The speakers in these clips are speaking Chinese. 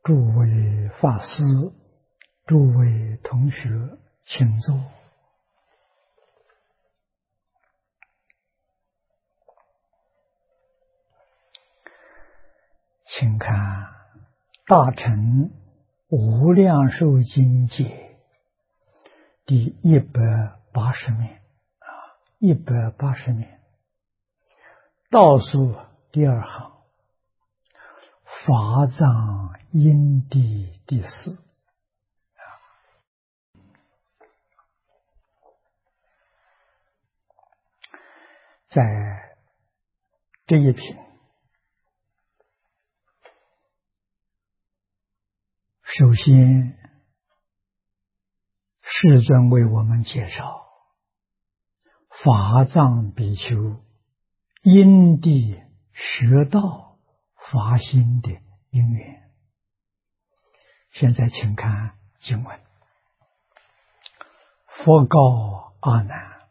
诸位法师、诸位同学，请坐。请看《大乘无量寿经解》第180面，180面，倒数第二行，法藏因地第4。在这一品，首先世尊为我们介绍法藏比丘因地学道发心的因缘。现在请看经文：佛告阿难，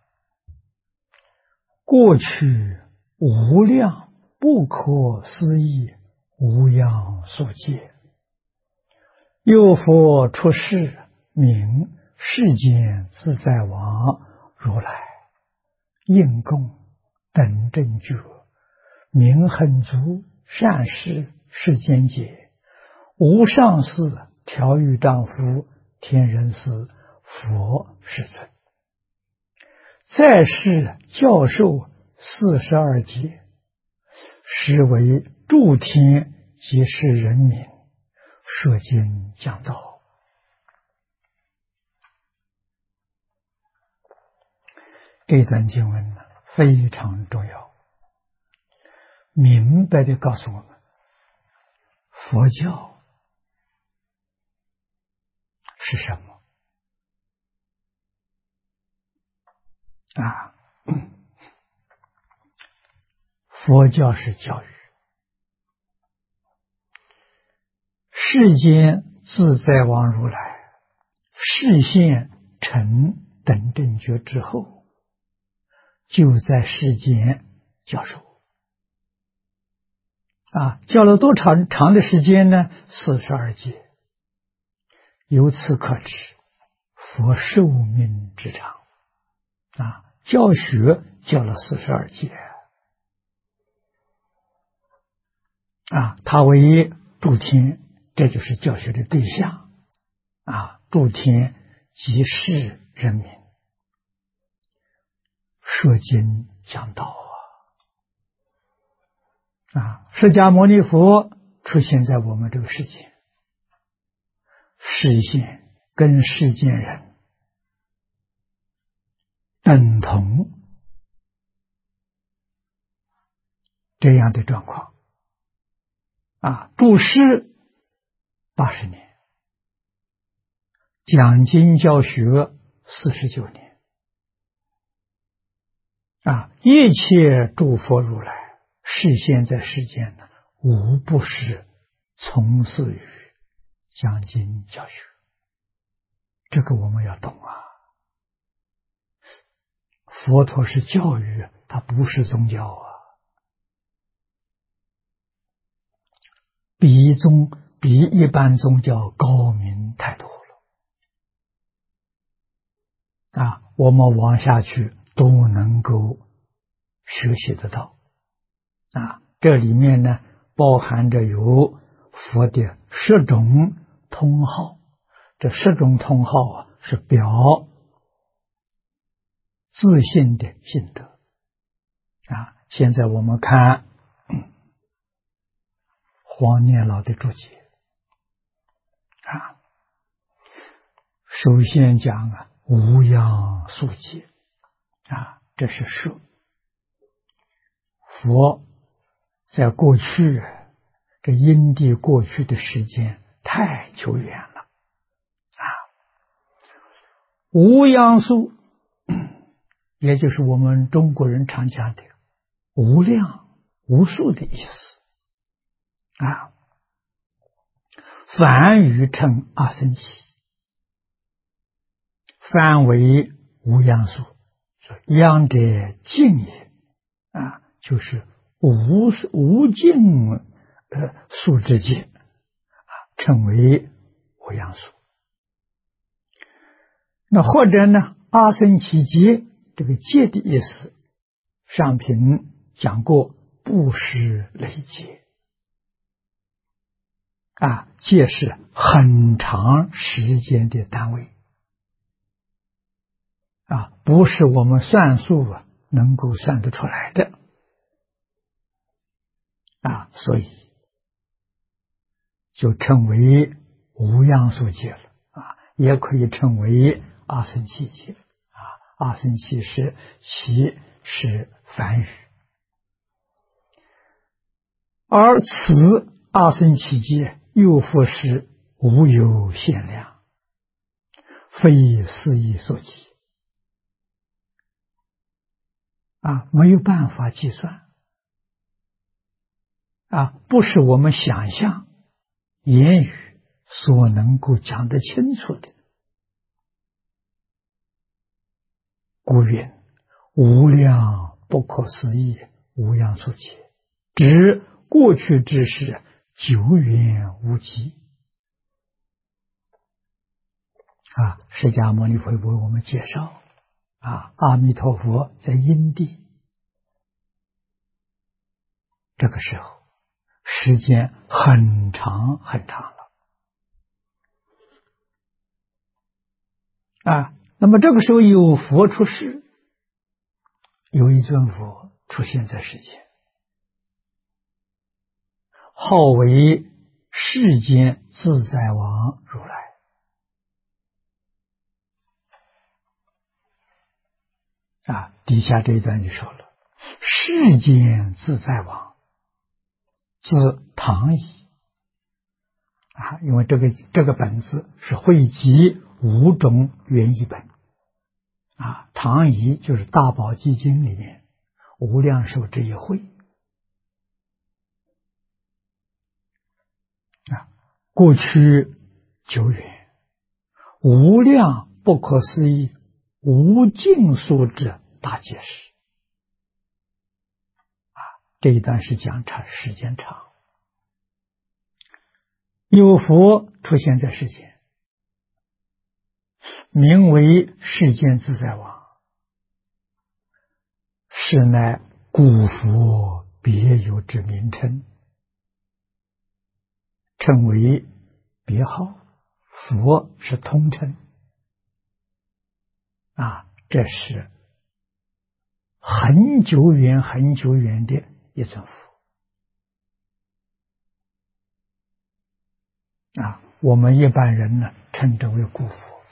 过去无量不可思议无量数劫，有佛出世，名世间自在王如来，应供等正觉，名恒足善事世间解，无上士调御丈夫天人师佛世尊，在世教授42劫，实为诸天及世人民说经讲道。这段经文呢，非常重要，明白地告诉我们，佛教是什么啊？佛教是教育。世间自在王如来示现成等正觉之后，就在世间教授教了多长的时间呢？42劫。由此可知佛寿命之长教学教了42劫他为诸天，这就是教学的对象诸天及世人民说经讲道释迦牟尼佛出现在我们这个世界，示现跟世间人等同这样的状况住世80年，讲经教学49年一切诸佛如来示现在世间呢，无不是从事于讲经教学。这个我们要懂佛陀是教育，它不是宗教比一般宗教高明太多了我们往下去都能够学习得到这里面呢包含着有佛的10种通号，这10种通号是表自信的心得现在我们看黄念老的注解首先讲无量数劫这是说佛在过去这因地过去的时间太久远了无量数也就是我们中国人常讲的无量无数的意思梵语称阿僧祇，梵为无量数，量者尽也就是无尽数之界称为无量数。那或者呢，阿僧祇劫，这个劫的意思，上品讲过，不是累劫啊，劫是很长时间的单位啊，不是我们算数能够算得出来的啊，所以就称为无量数劫了啊，也可以称为阿僧祇劫啊。阿僧祇是其是梵语，而此阿僧祇劫又复是无有限量，非思议所及啊，没有办法计算啊，不是我们想象言语所能够讲得清楚的。故云无量不可思议无量数劫，指过去之事久远无极啊。释迦牟尼佛为我们介绍啊，阿弥陀佛在因地，这个时候时间很长很长了啊。那么这个时候有佛出世，有一尊佛出现在世间，号为世间自在王如来啊。底下这一段就说了，世间自在王字唐乙啊，因为这个本子是汇集5种原译本啊，唐乙就是大宝积经里面无量寿这一会啊，过去久远，无量不可思议，无尽数之大解释啊。这一段是讲长时间长，有佛出现在世间，名为世间自在王，是乃古佛别有之名称，称为别号，佛是通称啊，这是很久远很久远的一尊佛啊，我们一般人呢称之为古佛。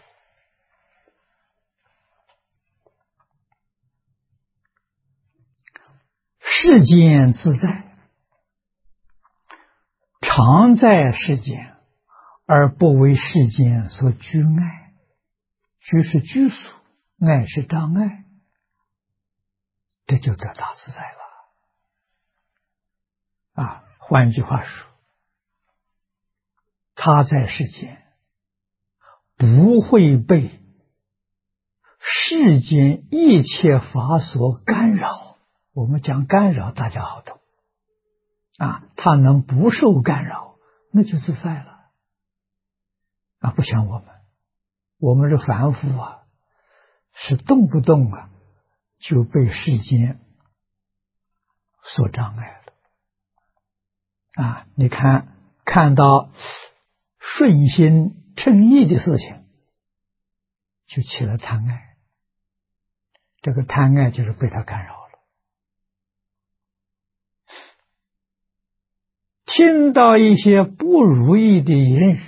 世间自在，常在世间，而不为世间所拘碍。拘是拘束，碍是障碍，这就得大自在了啊。换句话说，他在世间不会被世间一切法所干扰。我们讲干扰大家好懂啊，他能不受干扰，那就自在了啊。不像我们是凡夫啊，是动不动就被世间所障碍了啊。你看到顺心称义的事情，就起了贪爱，这个贪爱就是被他干扰了。听到一些不如意的言语，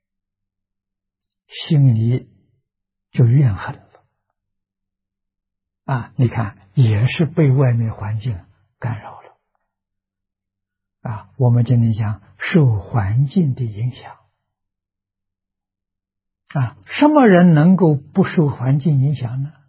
心里就怨恨了啊。你看，也是被外面环境干扰了啊。我们今天讲受环境的影响啊，什么人能够不受环境影响呢？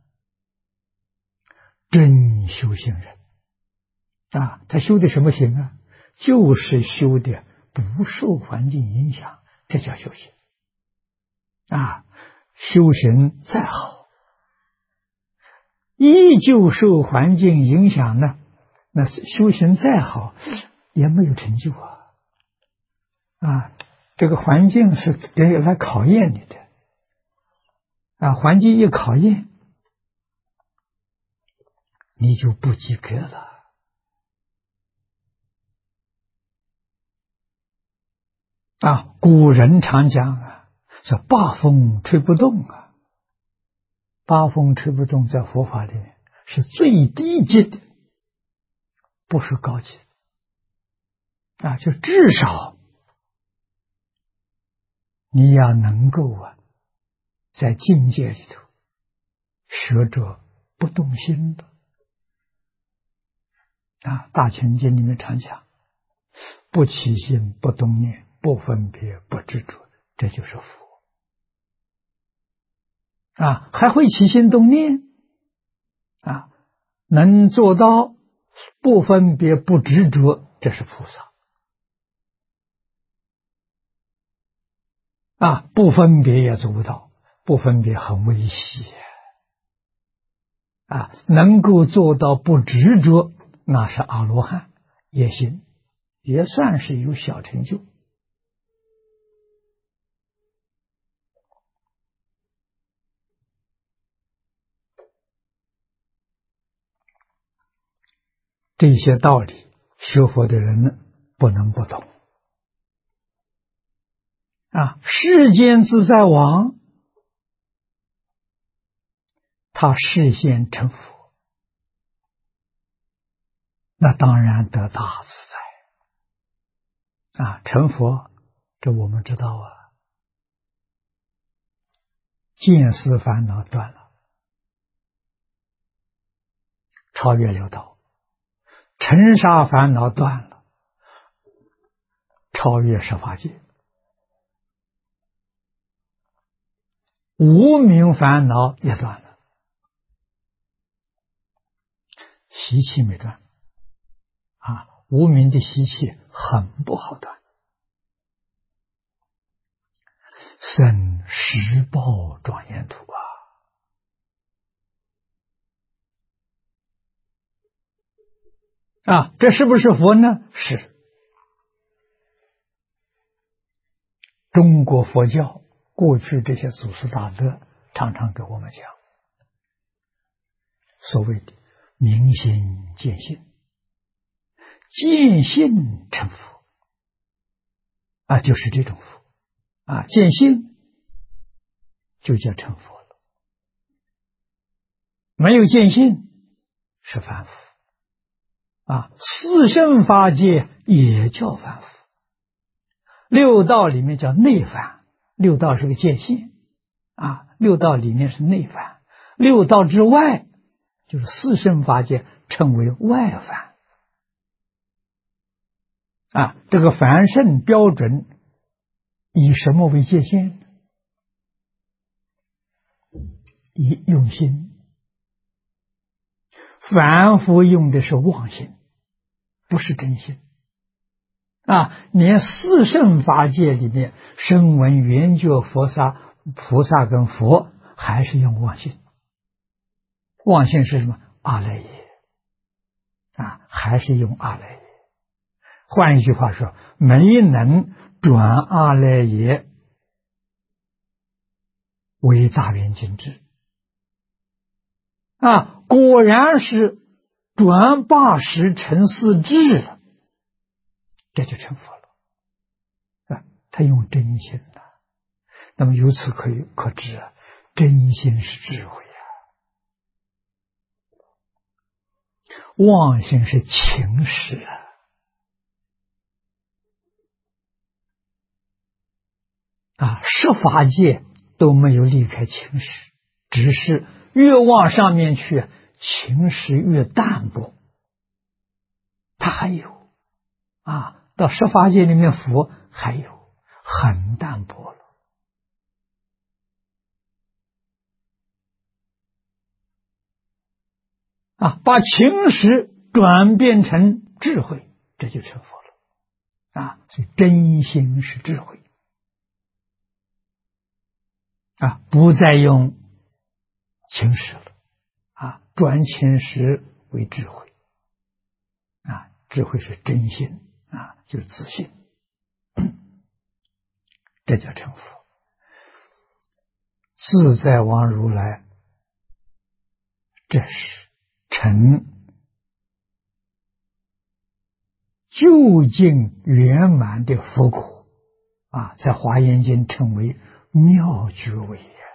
真修行人啊，他修的什么行啊？就是修的不受环境影响，这叫修行啊。修行再好，依旧受环境影响呢，那修行再好也没有成就啊。 这个环境是来考验你的啊，环境一考验，你就不及格了啊。古人常讲啊，叫八风吹不动啊，八风吹不动在佛法里面是最低级的，不是高级的啊，就至少你要能够啊，在境界里头学着不动心的啊。大乘经里面常讲，不起心，不动念，不分别，不执着，这就是佛啊。还会起心动念啊，能做到不分别、不执着，这是菩萨啊。不分别也做不到，不分别很危险啊。能够做到不执着，那是阿罗汉，也行，也算是有小成就。这些道理，学佛的人呢，不能不懂啊。世间自在王，他示现成佛，那当然得大自在啊。成佛，这我们知道啊，见思烦恼断了，超越六道；尘沙烦恼断了，超越十法界；无明烦恼也断了，习气没断啊。无明的习气很不好断，生十报庄严土啊，这是不是佛呢？是。中国佛教过去这些祖师大德常常给我们讲，所谓的明心见性，见性成佛啊，就是这种佛啊。见性就叫成佛了，没有见性是凡夫啊。四圣法界也叫凡夫，六道里面叫内凡，六道是个界限啊，六道里面是内凡，六道之外就是四圣法界，称为外凡啊。这个凡圣标准以什么为界限？以用心。凡夫用的是妄心，不是真心啊。连四圣法界里面，声闻缘觉菩萨跟佛还是用妄心。妄心是什么？阿赖耶啊，还是用阿赖耶。换一句话说，没能转阿赖耶为大圆净智啊，果然是转80成4智了，这就成佛了啊。他用真心了，那么由此可知啊，真心是智慧啊，妄心是情识啊，十法界都没有离开情识，只是越往上面去，情识越淡薄。它还有啊，到十法界里面佛还有很淡薄了啊，把情识转变成智慧，这就成佛了啊。所以真心是智慧啊，不再用情识了啊，转情识为智慧啊，智慧是真心啊，就是自信。 这叫成佛。自在王如来，这是成究竟圆满的佛果啊，在华严经称为妙觉位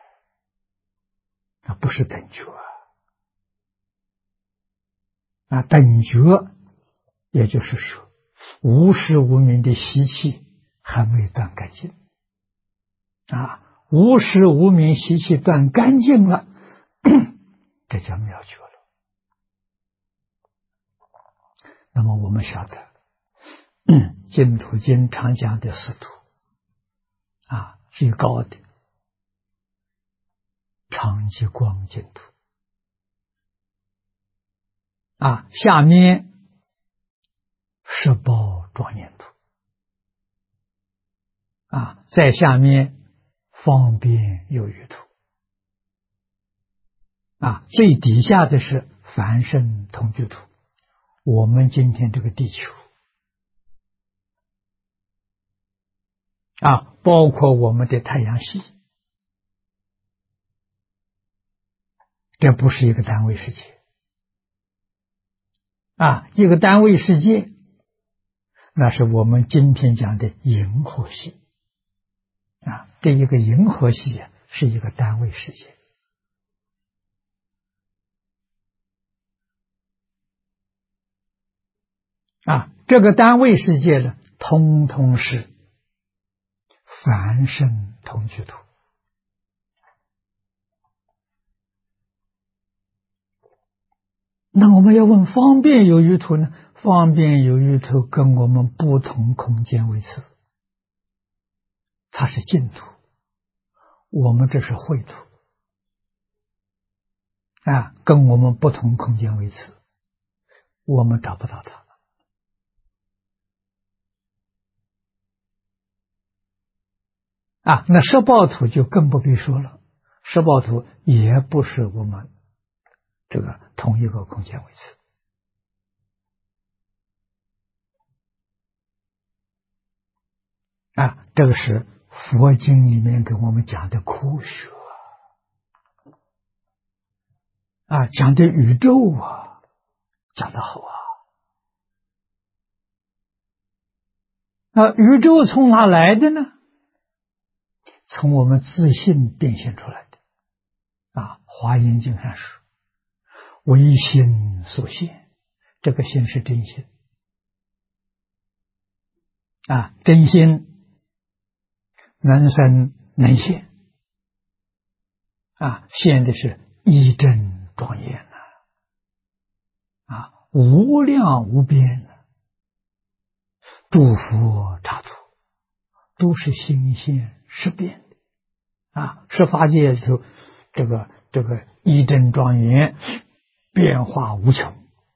啊，不是等觉啊，等觉也就是说无始无明的习气还没断干净啊，无始无明习气断干净了，这叫妙觉了。那么我们晓得净土经常讲的四土啊，最高的常寂光净土啊，下面十宝庄严土啊，在下面方便有余土啊，最底下的是凡圣同居土。我们今天这个地球啊，包括我们的太阳系，这不是一个单位世界啊，一个单位世界，那是我们今天讲的银河系啊，这一个银河系啊，是一个单位世界啊，这个单位世界呢，通通是凡圣同居土。那我们要问方便有余土呢？方便有余土跟我们不同空间位次，它是净土，我们这是秽土啊，跟我们不同空间位次，我们找不到它啊。那十报土就更不必说了，十报土也不是我们这个同一个空间位次啊，这个是佛经里面给我们讲的科学啊，讲的宇宙啊，讲得好啊。那宇宙从哪来的呢？从我们自信变现出来的啊。华严经上说，唯心所现，这个心是真心啊，真心能生能现啊，现的是一真庄严啊，无量无边的诸佛刹土都是心现识变的啊，十法界里头这个一真庄严，变化无穷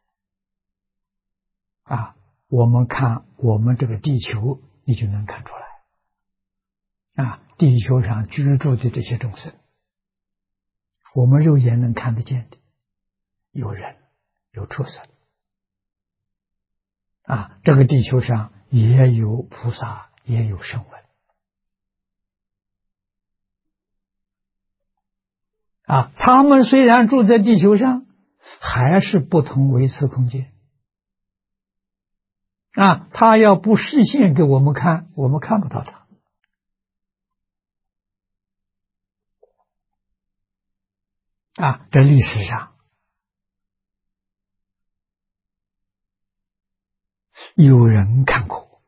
啊。我们看我们这个地球，你就能看出来啊，地球上居住的这些众生，我们肉眼能看得见的，有人有畜生啊，这个地球上也有菩萨，也有声闻啊，他们虽然住在地球上，还是不同维次空间啊，他要不示现给我们看，我们看不到他啊。这历史上有人看过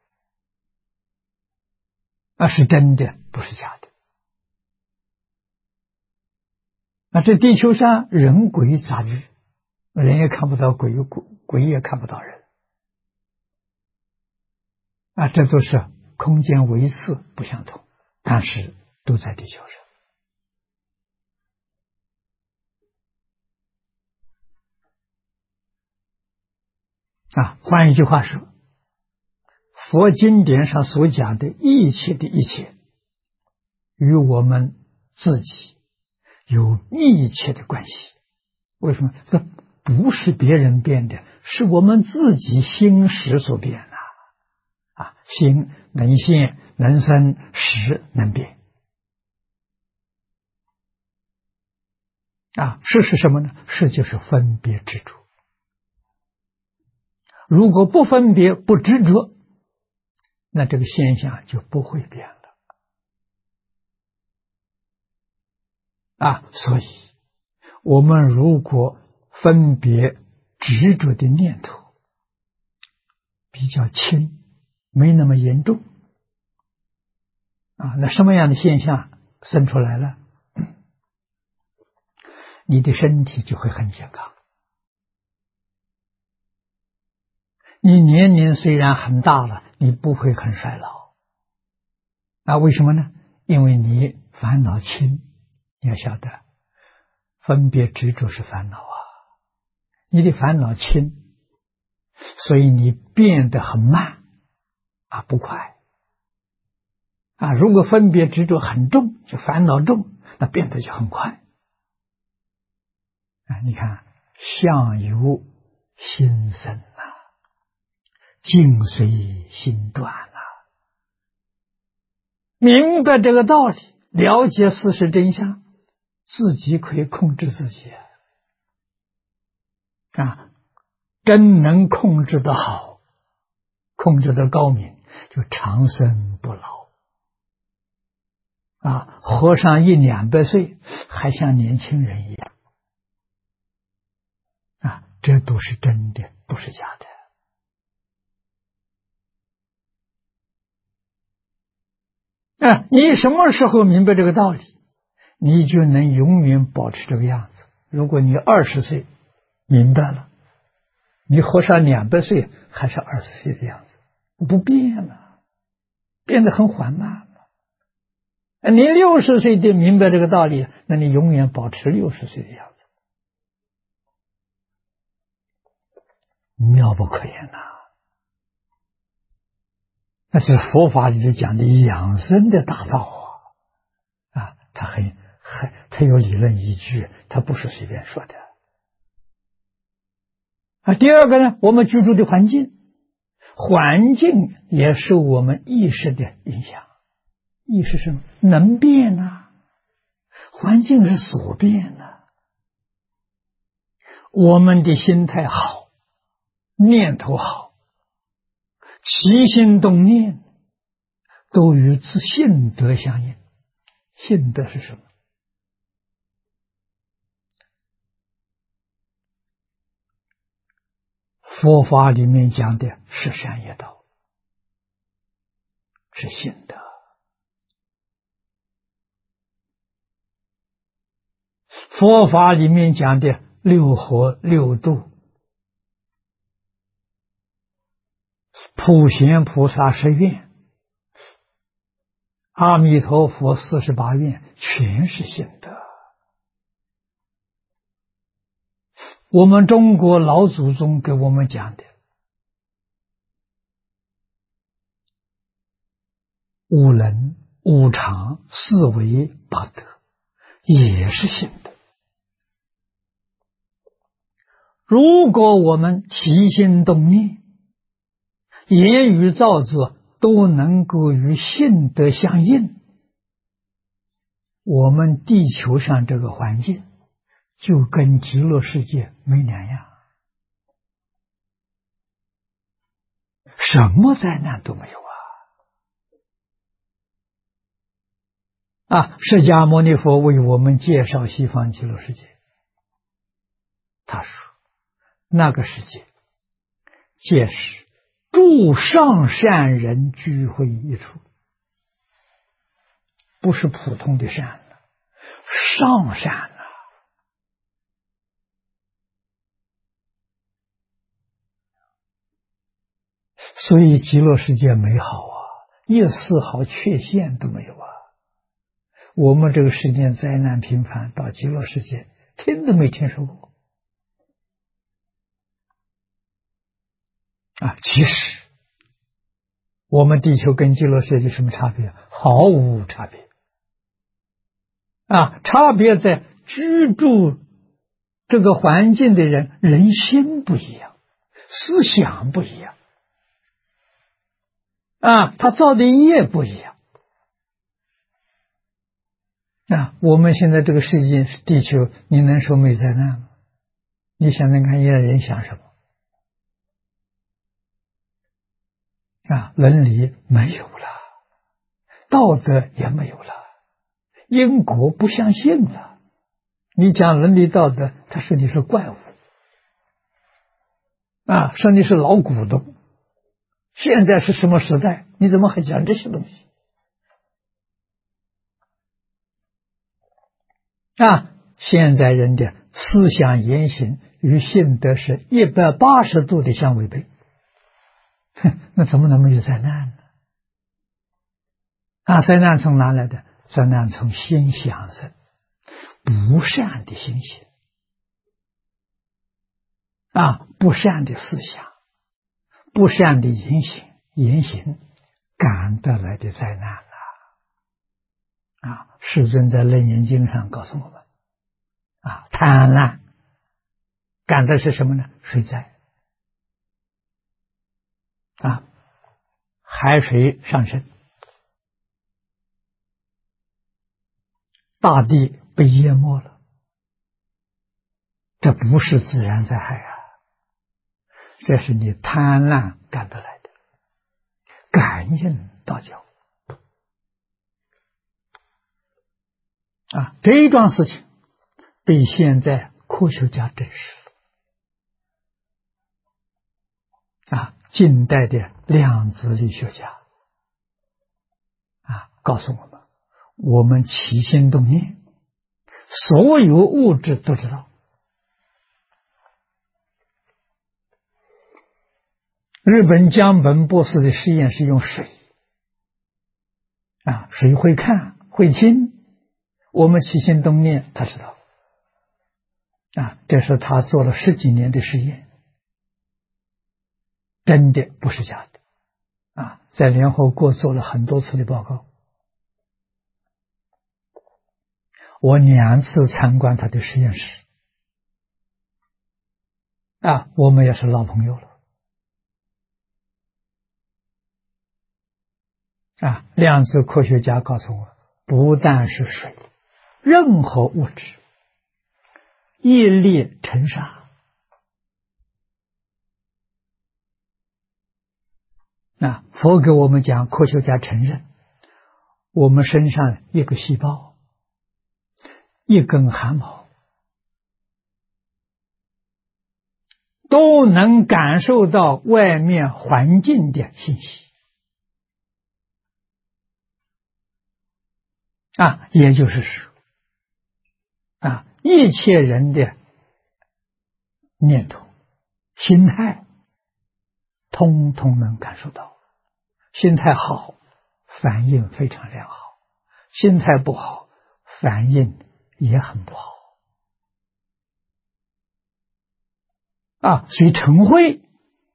啊，是真的，不是假的。那这地球上人鬼杂居，人也看不到鬼，鬼也看不到人啊，这都是空间维次不相同，但是都在地球上啊。换一句话说，佛经典上所讲的一切的一切，与我们自己有密切的关系。为什么？这不是别人变的，是我们自己心识所变的啊。心能现能生识能变。识是什么呢？识就是分别执着。如果不分别不执着，那这个现象就不会变了。所以我们如果分别执着的念头比较轻，没那么严重，那什么样的现象生出来了？你的身体就会很健康。你年龄虽然很大了，你不会很衰老。为什么呢？因为你烦恼轻。你要晓得，分别执着是烦恼你的烦恼轻，所以你变得很慢不快。如果分别执着很重，就烦恼重，那变得就很快。你看，相由心生境随心断明白这个道理，了解事实真相，自己可以控制自己真能控制得好，控制得高明，就长生不老活上100-200岁，还像年轻人一样这都是真的，不是假的你什么时候明白这个道理，你就能永远保持这个样子。如果你20岁明白了，你活上200岁还是20岁的样子，不变了，变得很缓慢了。你60岁就明白这个道理，那你永远保持60岁的样子，妙不可言那是佛法里头讲的养生的大道它有理论依据，它不是随便说的第二个呢，我们居住的环境也受我们意识的影响。意识是什么？能变环境是所变我们的心态好，念头好，起心动念都与性德相应。性德是什么？佛法里面讲的是善业道，是性德。佛法里面讲的六合六度，普贤菩萨10愿，阿弥陀佛48愿，全是性德。我们中国老祖宗给我们讲的五伦、五常、四维、八德，也是性德。如果我们起心动念、言语造作都能够与性德相应，我们地球上这个环境就跟极乐世界没两样，什么灾难都没有释迦牟尼佛为我们介绍西方极乐世界，他说那个世界皆是诸上善人聚会一处，不是普通的善上善所以极乐世界美好一丝毫缺陷都没有我们这个世界灾难频繁，到极乐世界听都没听说过其实我们地球跟极乐世界有什么差别？毫无差别差别在居住这个环境的人心不一样，思想不一样他造的业不一样我们现在这个世界地球，你能说没灾难吗？你想想看，现在人想什么？伦理没有了，道德也没有了，因果不相信了。你讲伦理道德，他说你是怪物，说你是老古董。现在是什么时代？你怎么还讲这些东西？现在人的思想言行与性德是180度的相违背，那怎么能没有灾难呢？灾难从哪来的？灾难从心想生，不善的心行，不善的思想，不善的言行，感得来的灾难了。世尊在《楞严经》上告诉我们，贪婪感的是什么呢？水灾，海水上升，大地被淹没了，这不是自然灾害这是你贪婪感得来的，感应道交这一桩事情被现在科学家证实了。近代的量子力学家告诉我们，我们起心动念，所有物质都知道。日本江本博士的实验是用水水会看会听，我们起心动念他知道这是他做了10几年的实验，真的不是假的在联合国做了很多次的报告，我2次参观他的实验室我们也是老朋友了量子科学家告诉我，不但是水，任何物质业力尘沙佛给我们讲，科学家承认，我们身上一个细胞，一根汗毛，都能感受到外面环境的信息也就是说一切人的念头心态通通能感受到，心态好反应非常良好，心态不好反应也很不好所以嗔恚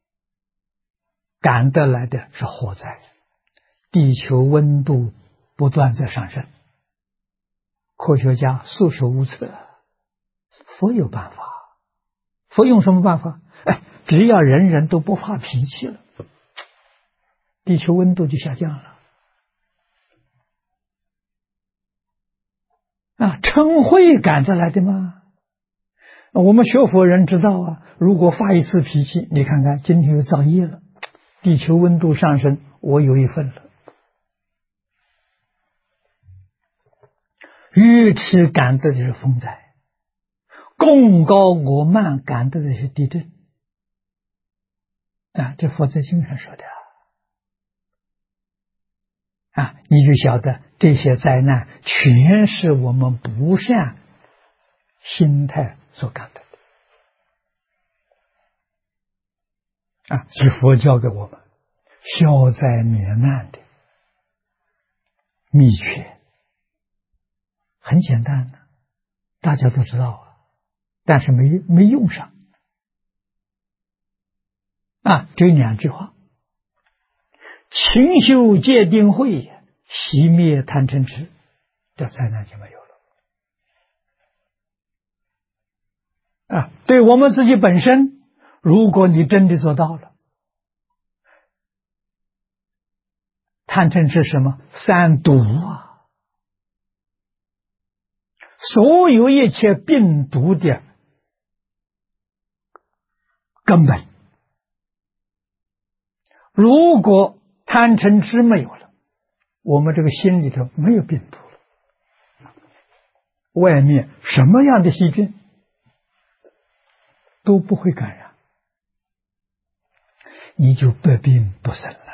感得来的是火灾，地球温度不断在上升，科学家束手无策，佛有办法。佛用什么办法？只要人人都不发脾气了，地球温度就下降了嗔恚感得来的吗？我们学佛人知道如果发一次脾气，你看看今天又造业了，地球温度上升，我有一份了。愚痴感得的是风灾，贡高我慢感得的是地震这佛在经上说的你就晓得这些灾难全是我们不善心态所感得的是佛教给我们消灾免难的秘诀，很简单的，大家都知道但是没用上只有2句话：勤修戒定慧，熄灭贪嗔痴，这灾难就没有了对我们自己本身，如果你真的做到了，贪嗔痴是什么？3毒所有一切病毒的根本。如果贪嗔痴没有了，我们这个心里头没有病毒了，外面什么样的细菌都不会感染，你就百病不生了。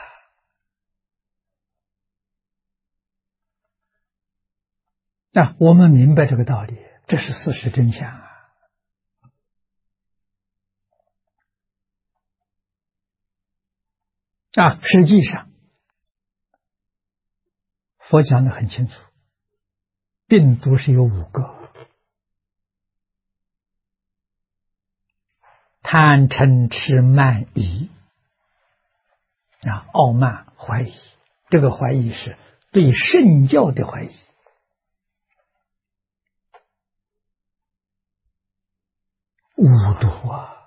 我们明白这个道理，这是事实真相实际上佛讲得很清楚，病毒是有5个：贪嗔痴慢疑傲慢怀疑。这个怀疑是对圣教的怀疑。5毒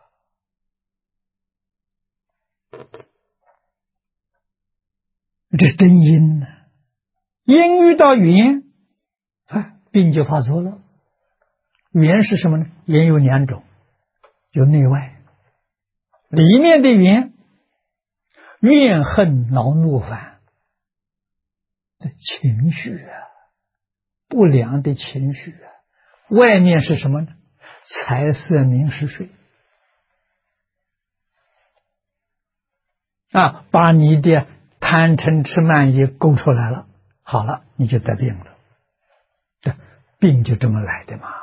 这是真因呢。因遇到缘，病就发作了。缘是什么呢？缘有2种，有内外。里面的缘，怨恨恼怒烦，这情绪不良的情绪外面是什么呢？财色名食睡把你的贪嗔痴慢疑勾出来了，好了，你就得病了。病就这么来的嘛。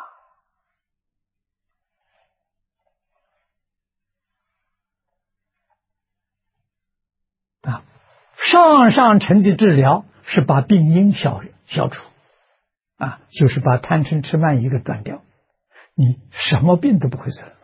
上乘的治疗是把病因消除就是把贪嗔痴慢疑给断掉，你什么病都不会生。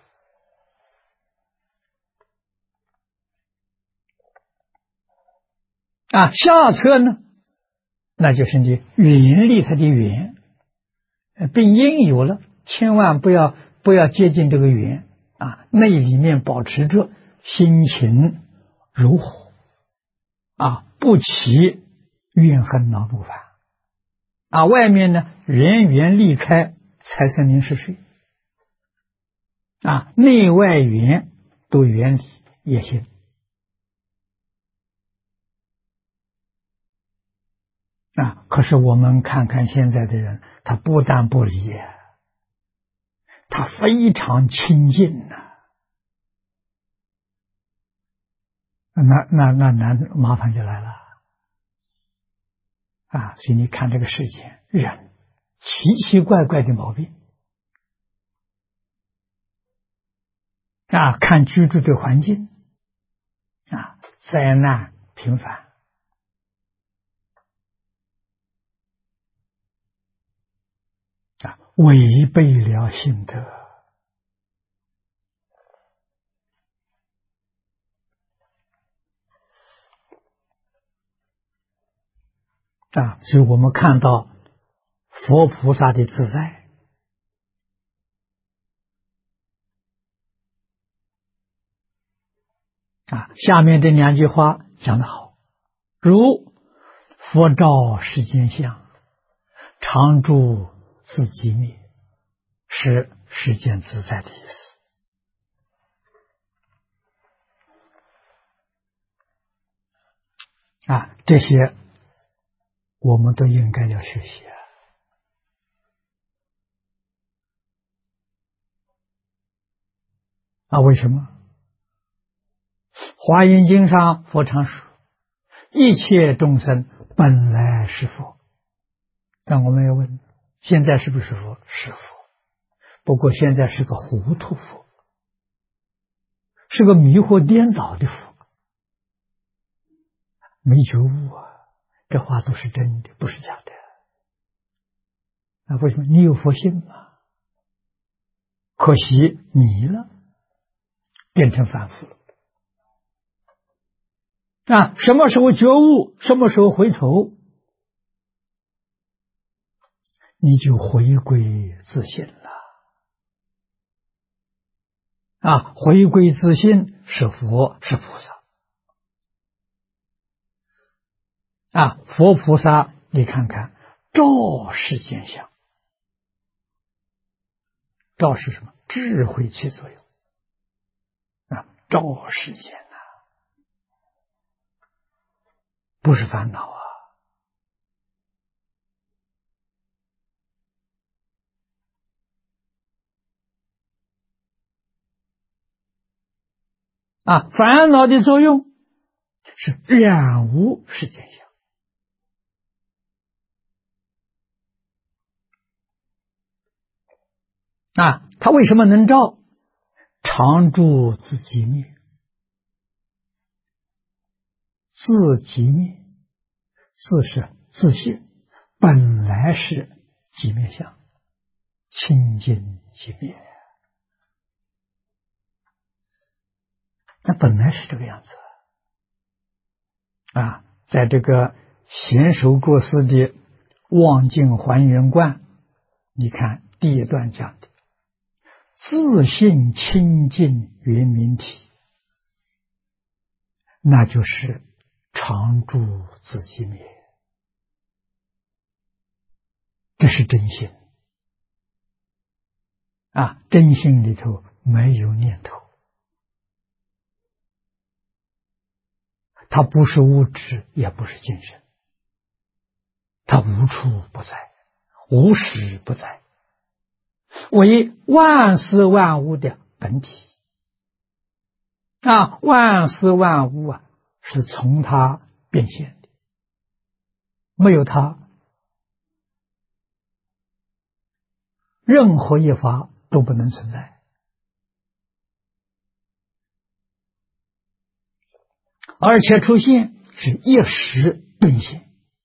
下策呢，那就是你远离它的缘，病因有了，千万不要接近这个缘那里面保持着心情如火不起怨恨恼怒烦外面呢人缘离开，财色名食睡内外缘都远离业心可是我们看看现在的人，他不但不理他非常亲近那麻烦就来了所以你看这个世界，人奇奇怪怪的毛病看居住的环境灾难频繁违背了性德所以我们看到佛菩萨的自在下面这2句话讲得好，如佛照世间相，常住自己灭，是世间自在的意思这些我们都应该要学习为什么？华严经上佛常说，一切众生本来是佛。但我们要问，现在是不是佛？是佛，不过现在是个糊涂佛，是个迷惑颠倒的佛，没觉悟这话都是真的，不是假的为什么？你有佛性吗？可惜迷了，变成凡夫了什么时候觉悟，什么时候回头，你就回归自信了回归自信是佛是菩萨佛菩萨你看看照世间相照是什么？智慧起作用啊，照世间呐，不是烦恼烦恼的作用是染污世间相它为什么能照？常住自己灭，自己灭，自是自性，本来是寂灭相，清净寂灭，那本来是这个样子在这个贤首过师的望境还原观，你看第一段讲的自性清净圆明体，那就是常住自己灭，这是真心真心里头没有念头，它不是物质，也不是精神，它无处不在，无时不在，为万事万物的本体万事万物是从它变现的，没有它，任何一法都不能存在，而且出现是一时顿现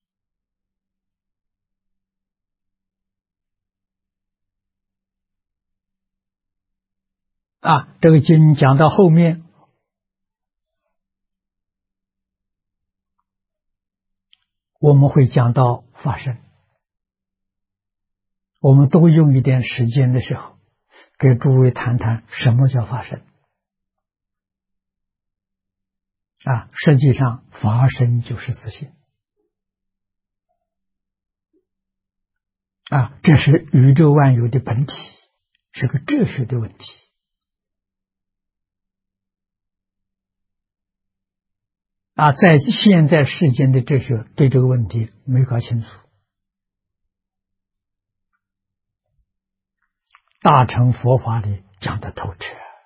这个经讲到后面，我们会讲到发生，我们多用一点时间的时候，给诸位谈谈什么叫发生实际上发生就是自性这是宇宙万有的本体，是个哲学的问题在现在世间的哲学对这个问题没搞清楚，大乘佛法里讲得透彻，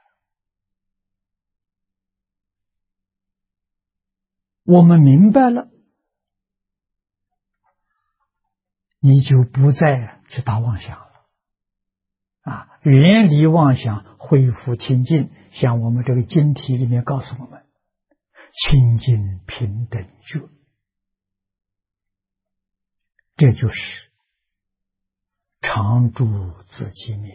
我们明白了，你就不再去打妄想了远离妄想，恢复清净，像我们这个经题里面告诉我们，清净平等觉，这就是常住自己灭，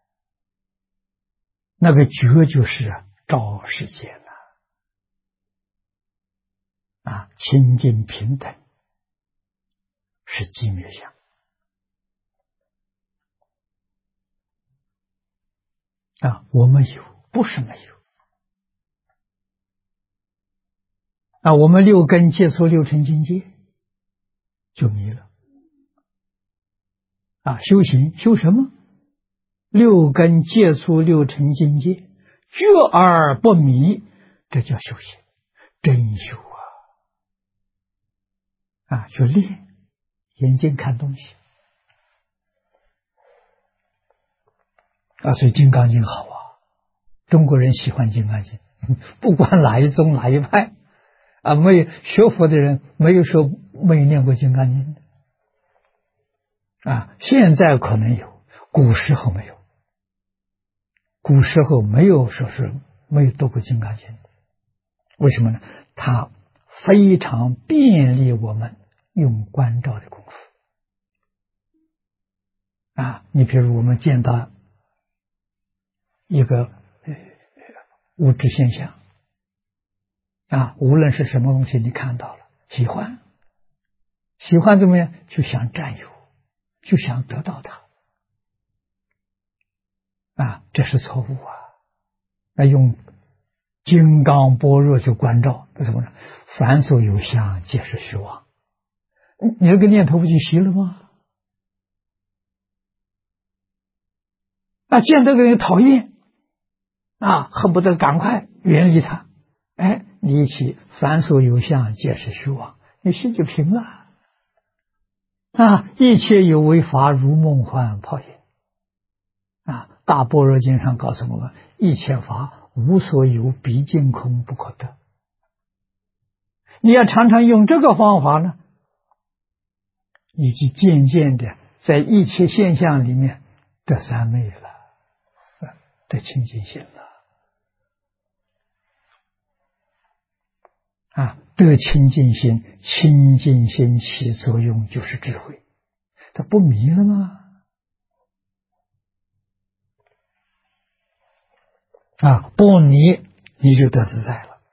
那个觉就是照世间清净平等是寂灭相我们有，不是没有我们六根接触六尘境界就迷了修行修什么？六根接触六尘境界，觉而不迷，这叫修行，真修就练眼睛看东西所以金刚经好中国人喜欢金刚经，不管哪一宗哪一派没有学佛的人没有说没有念过金刚经现在可能有，古时候没有，古时候没有说是没有读过金刚经，为什么呢？它非常便利我们用关照的功夫你比如我们见到一个物质现象无论是什么东西，你看到了喜欢怎么样？就想占有，就想得到它这是错误那用金刚般若去关照，这什么呢？凡所有相，皆是虚妄。你那个念头不就熄了吗？ 见这个人讨厌恨不得赶快远离他。你一起凡所有相，皆是虚妄，你心就平了。一切有为法，如梦幻泡影。大般若经上告诉我们，一切法无所有，毕竟空，不可得。你要常常用这个方法呢，你就渐渐的在一切现象里面得三昧了，得清净心了。得清净心，清净心起作用就是智慧，它不迷了吗？不迷，你就得自在了。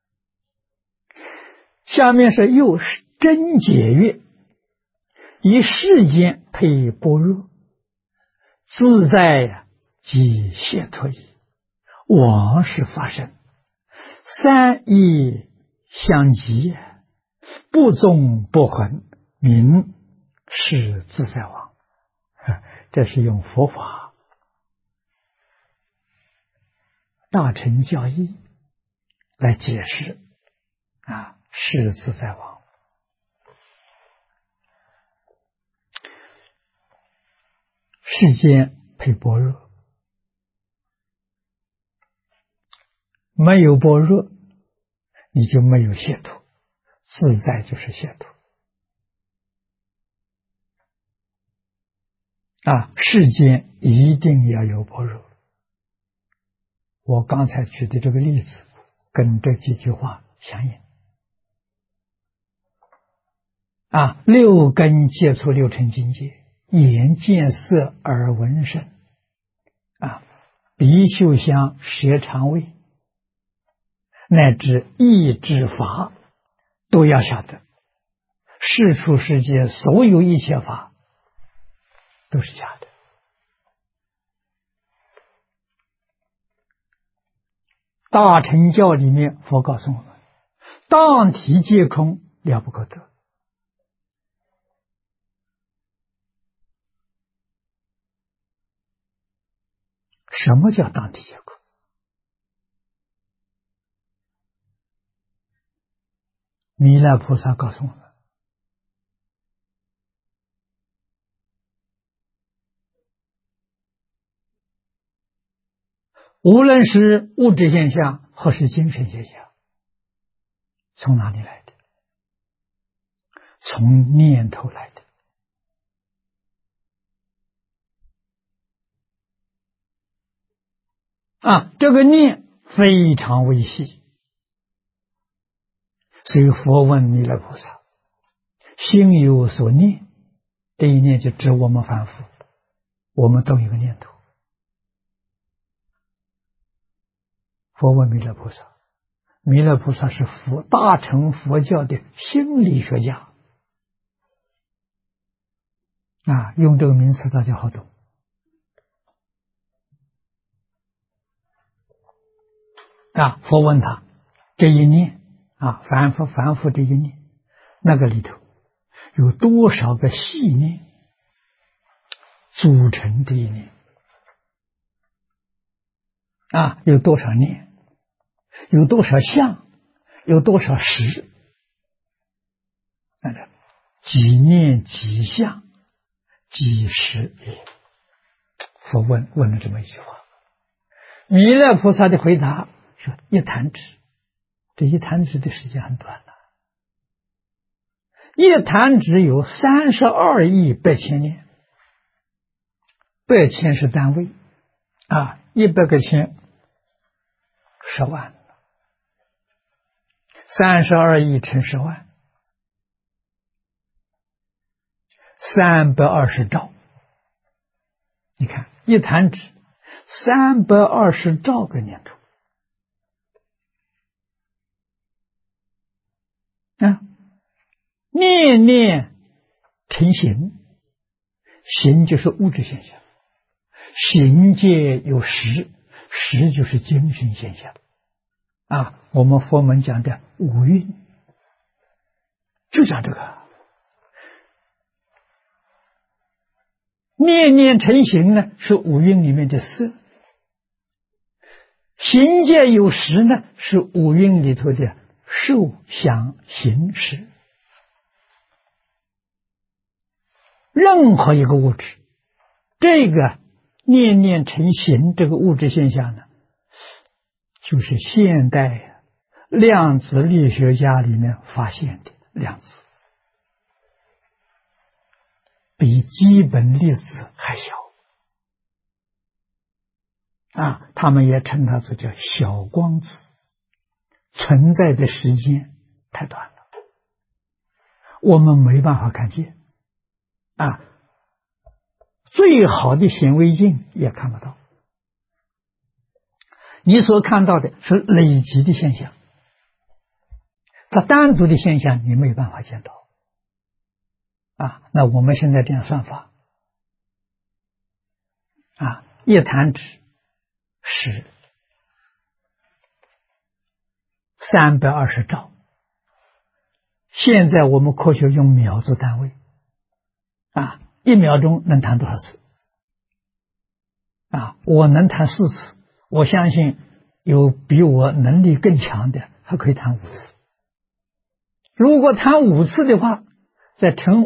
下面是又真解曰：以世间配般若，自在即解脱矣。往事发生，三义相即，不纵不横，名是自在王。这是用佛法大乘教义来解释是自在王。世间配般若，没有般若你就没有解脱，自在就是解脱。世间一定要有般若。我刚才举的这个例子跟这几句话相应。六根接触六尘境界，眼见色，耳闻声，鼻嗅香，舌尝味，乃至意知法，都要晓得，世出世界所有一切法都是假的。大乘教里面佛告诉我们，当体皆空，了不可得。什么叫当体皆空？弥勒菩萨告诉我们，无论是物质现象或是精神现象，从哪里来的？从念头来的。这个念非常微细，所以佛问弥勒菩萨，心有所念，这一念就指我们凡夫，我们都有个念头。佛问弥勒菩萨，弥勒菩萨是大乘佛教的心理学家用这个名词大家好懂。佛问他，这一念凡夫这一念，那个里头有多少个细念组成这一念有多少念，有多少相，有多少识，几念几相几识也。佛问了这么一句话，弥勒菩萨的回答说一弹指。这一弹指的时间很短了，一弹指有32亿百千年，百千是单位100个千10万，32亿乘10万，320兆。你看一弹指320兆个念头念念成形，形就是物质现象，形界有识，识就是精神现象我们佛门讲的五蕴就讲这个。 念念成形呢，是五蕴里面的色；行界有识呢，是五蕴里头的受想行识。任何一个物质，这个念念成形这个物质现象呢，就是现代量子力学家里面发现的量子，比基本粒子还小他们也称它做叫小光子，存在的时间太短了，我们没办法看见最好的显微镜也看不到，你所看到的是累积的现象，它单独的现象你没办法见到那我们现在这样算法一弹指是320兆，现在我们科学用秒做单位1秒钟能弹多少次我能弹4次，我相信有比我能力更强的还可以弹5次。如果弹5次的话，再乘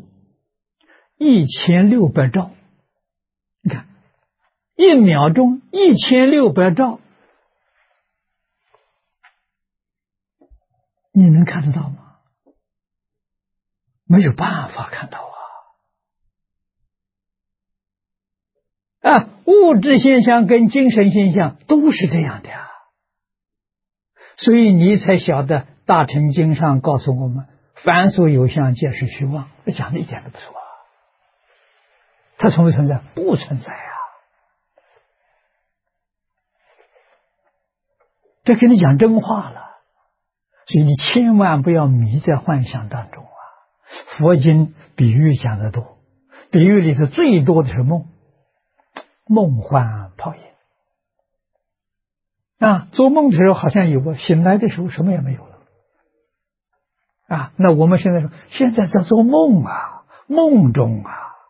5，1600兆。你看1秒钟1600兆，你能看得到吗？没有办法看到物质现象跟精神现象都是这样的所以你才晓得大乘经上告诉我们，凡所有相，皆是虚妄，讲的一点都不错它存不存在？不存在这跟你讲真话了，所以你千万不要迷在幻想当中佛经比喻讲得多，比喻里头最多的是梦，梦幻泡影做梦的时候好像有醒来的时候什么也没有了那我们现在说现在在做梦梦中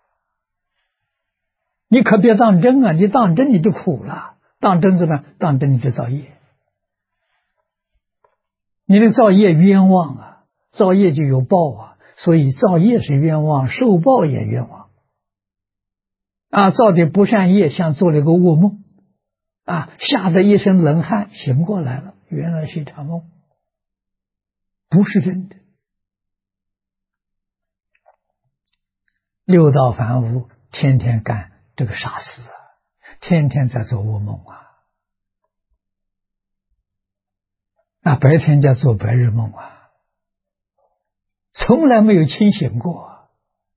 你可别当真你当真你就苦了，当真怎么样？当真你就造业，你的造业冤枉造业就有报所以造业是冤枉，受报也冤枉造的不善业，像做了个噩梦吓得一身冷汗，醒过来了，原来是一场梦，不是真的。六道凡夫天天干这个傻事天天在做噩梦白天在做白日梦从来没有清醒过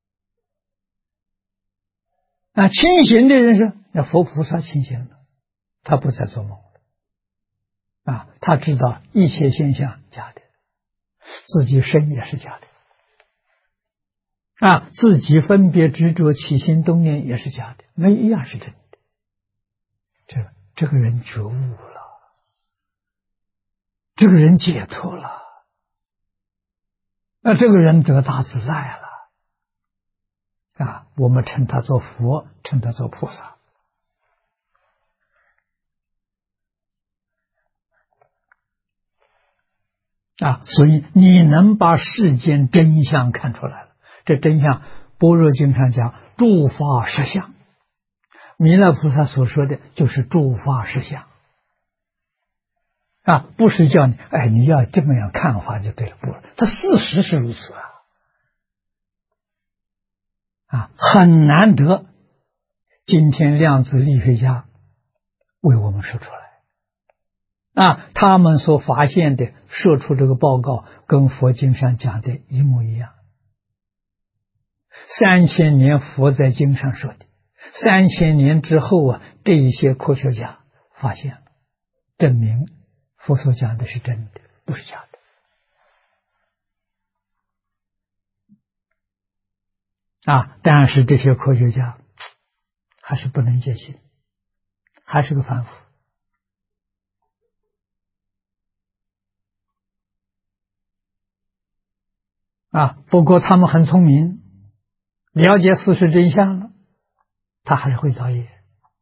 清醒的人是那佛菩萨清醒了，他不再做梦他知道一切现象假的，自己身也是假的自己分别执着起心动念也是假的，没一样是真的。这个人觉悟了，这个人解脱了这个人得大自在了我们称他做佛，称他做菩萨所以你能把世间真相看出来了，这真相般若经上讲诸法实相，弥勒菩萨所说的就是诸法实相不是叫你你要这么样看法就对了，不，它事实是如此很难得今天量子力学家为我们说出来他们所发现的说出这个报告跟佛经上讲的一模一样，3000年佛在经上说的，3000年之后这一些科学家发现了，证明佛所讲的是真的，不是假的但是这些科学家还是不能接信，还是个凡夫不过他们很聪明，了解事实真相了他还是会造业。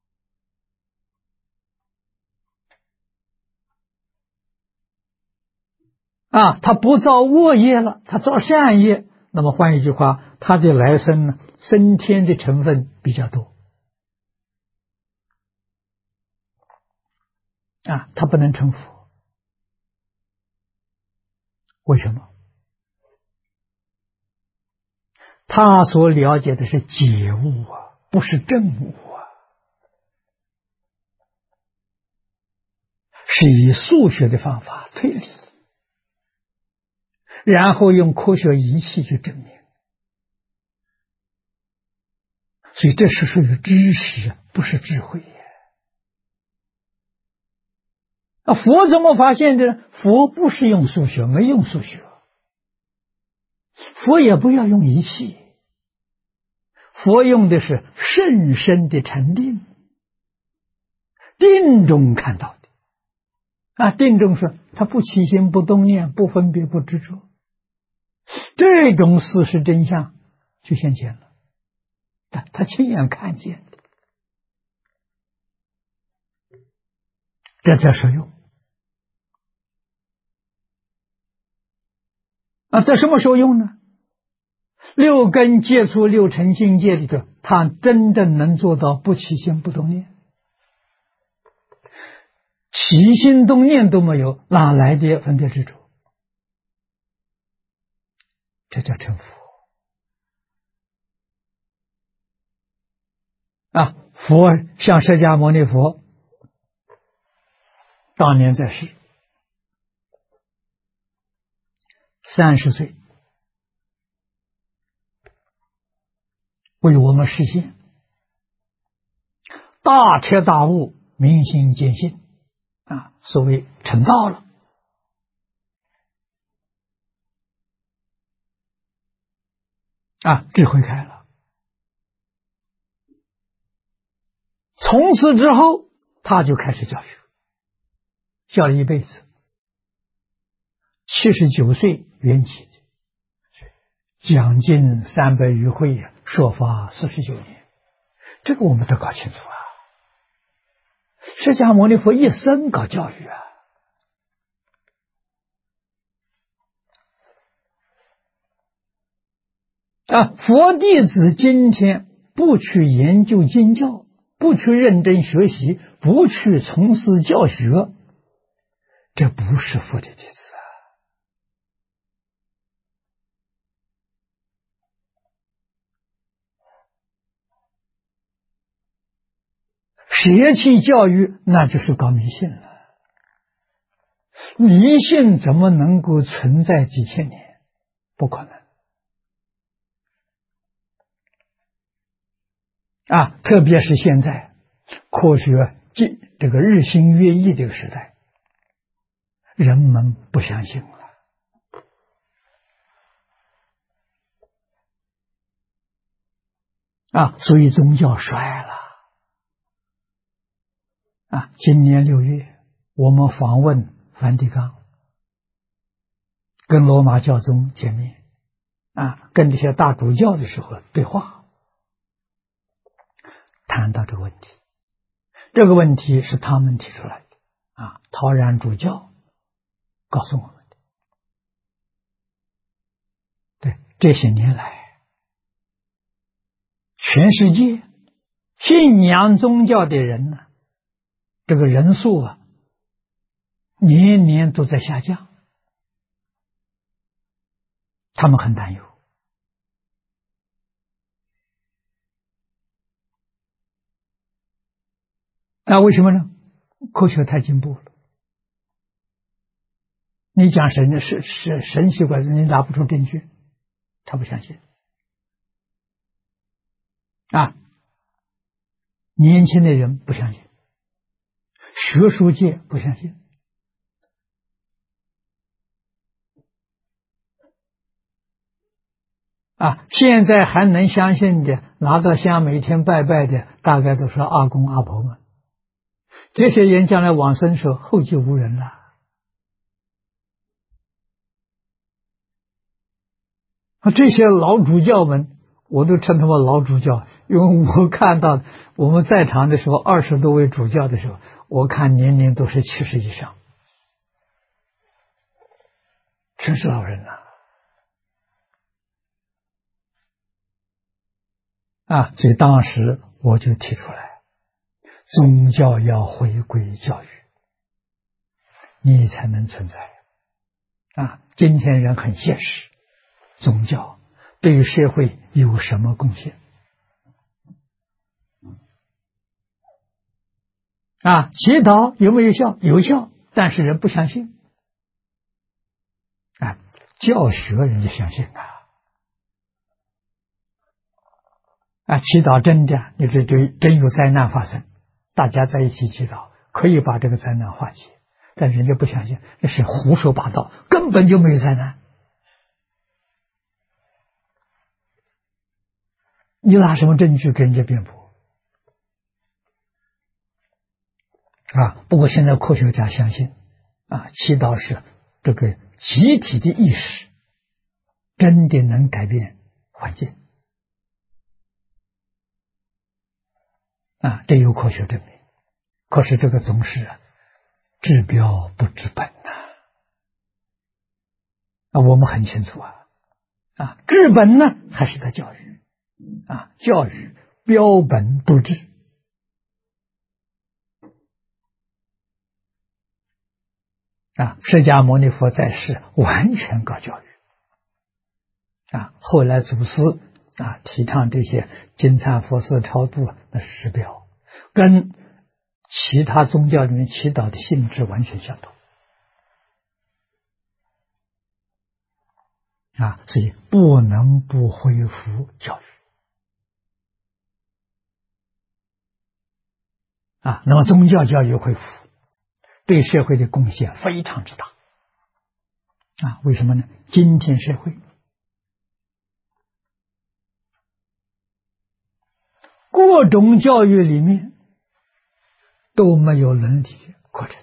他不造恶业了，他造善业，那么换一句话，他的来生呢，升天的成分比较多。他不能成佛，为什么？他所了解的是解悟不是证悟是以数学的方法推理，然后用科学仪器去证明，所以这是属于知识，不是智慧。佛怎么发现的？佛不是用数学，没用数学，佛也不要用仪器，佛用的是甚深的禅定，定中看到的。定中说他不起心不动念，不分别不执着，这种事实真相就现前了，他亲眼看见的，这叫受用。在什么时候用呢？六根接触六尘境界里头，他真正能做到不起心不动念，起心动念都没有，哪来的分别执着？这叫成佛。佛像释迦牟尼佛当年在世，30岁为我们实现大彻大悟，明心见性所谓成道了。智慧开了，从此之后他就开始教学，教了一辈子，79岁圆寂的，将近300余会说法49年，这个我们都搞清楚释迦牟尼佛一生搞教育佛弟子今天不去研究经教，不去认真学习，不去从事教学，这不是佛的弟子舍弃教育，那就是搞迷信了。迷信怎么能够存在几千年？不可能特别是现在科学这个日新月异这个时代，人们不相信了所以宗教衰了今年6月我们访问梵蒂冈，跟罗马教宗见面跟这些大主教的时候对话，谈到这个问题。这个问题是他们提出来的陶然主教告诉我们的。对，这些年来全世界信仰宗教的人这个人数年年都在下降，他们很担忧为什么呢？科学太进步了，你讲神是神奇怪，你拿不出证据，他不相信年轻的人不相信，学术界不相信现在还能相信的，拿到香每天拜拜的，大概都是阿公阿婆们，这些人将来往生时后继无人了这些老主教们我都称他们老主教，因为我看到我们在场的时候20多位主教的时候，我看年龄都是70以上，全是老人所以当时我就提出来，宗教要回归教育，你才能存在今天人很现实，宗教对于社会有什么贡献祈祷有没有效？有效，但是人不相信教学人家相信祈祷真的，你这真有灾难发生，大家在一起祈祷，可以把这个灾难化解，但人家不相信，那是胡说八道，根本就没有灾难。你拿什么证据跟人家辩驳不过现在科学家相信祈祷是这个集体的意识，真的能改变环境这有科学证明。可是这个总是治标不治本我们很清楚治本呢还是在教育教育标本不治释迦牟尼佛在世完全搞教育后来祖师提倡这些金忏佛寺超度那是实标，跟其他宗教里面祈祷的性质完全相同所以不能不恢复教育那么宗教教育恢复对社会的贡献非常之大为什么呢？今天社会各种教育里面都没有伦理课程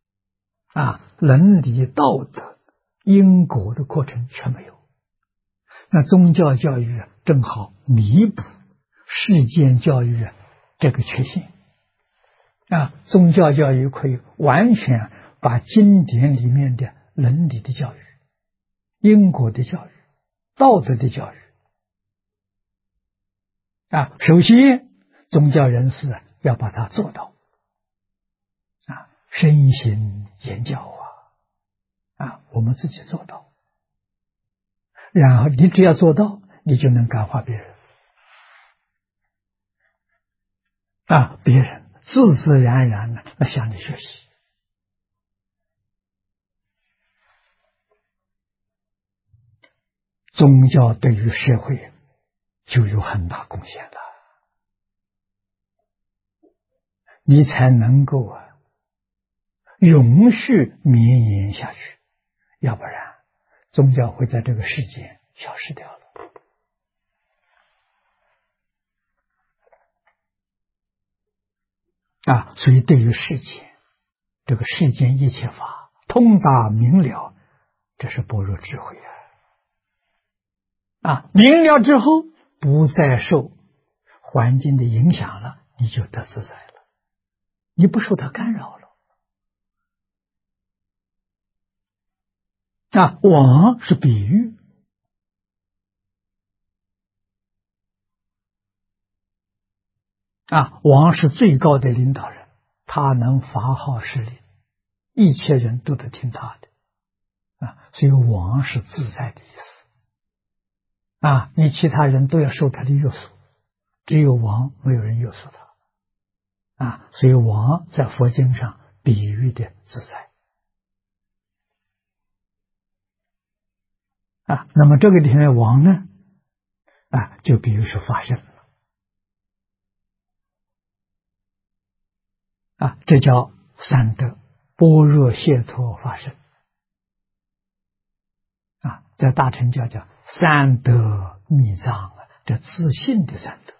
伦理道德因果的课程全没有，那宗教教育正好弥补世间教育这个缺陷宗教教育可以完全把经典里面的伦理的教育、因果的教育、道德的教育首先宗教人士要把它做到身心言教我们自己做到，然后你只要做到，你就能感化别人别人自自然然的来向你学习宗教对于社会就有很大贡献了，你才能够永续绵延下去，要不然宗教会在这个世界消失掉了所以对于世间这个世间一切法通达明了，这是般若智慧明了之后不再受环境的影响了，你就得自在了，你不受它干扰了王是比喻王是最高的领导人，他能发号施令，一切人都得听他的所以王是自在的意思你其他人都要受他的约束，只有王没有人约束他所以王在佛经上比喻的自在那么这个里面的王呢就比如说发生这叫三德般若解脱发生在大乘教叫三德密藏这自信的三德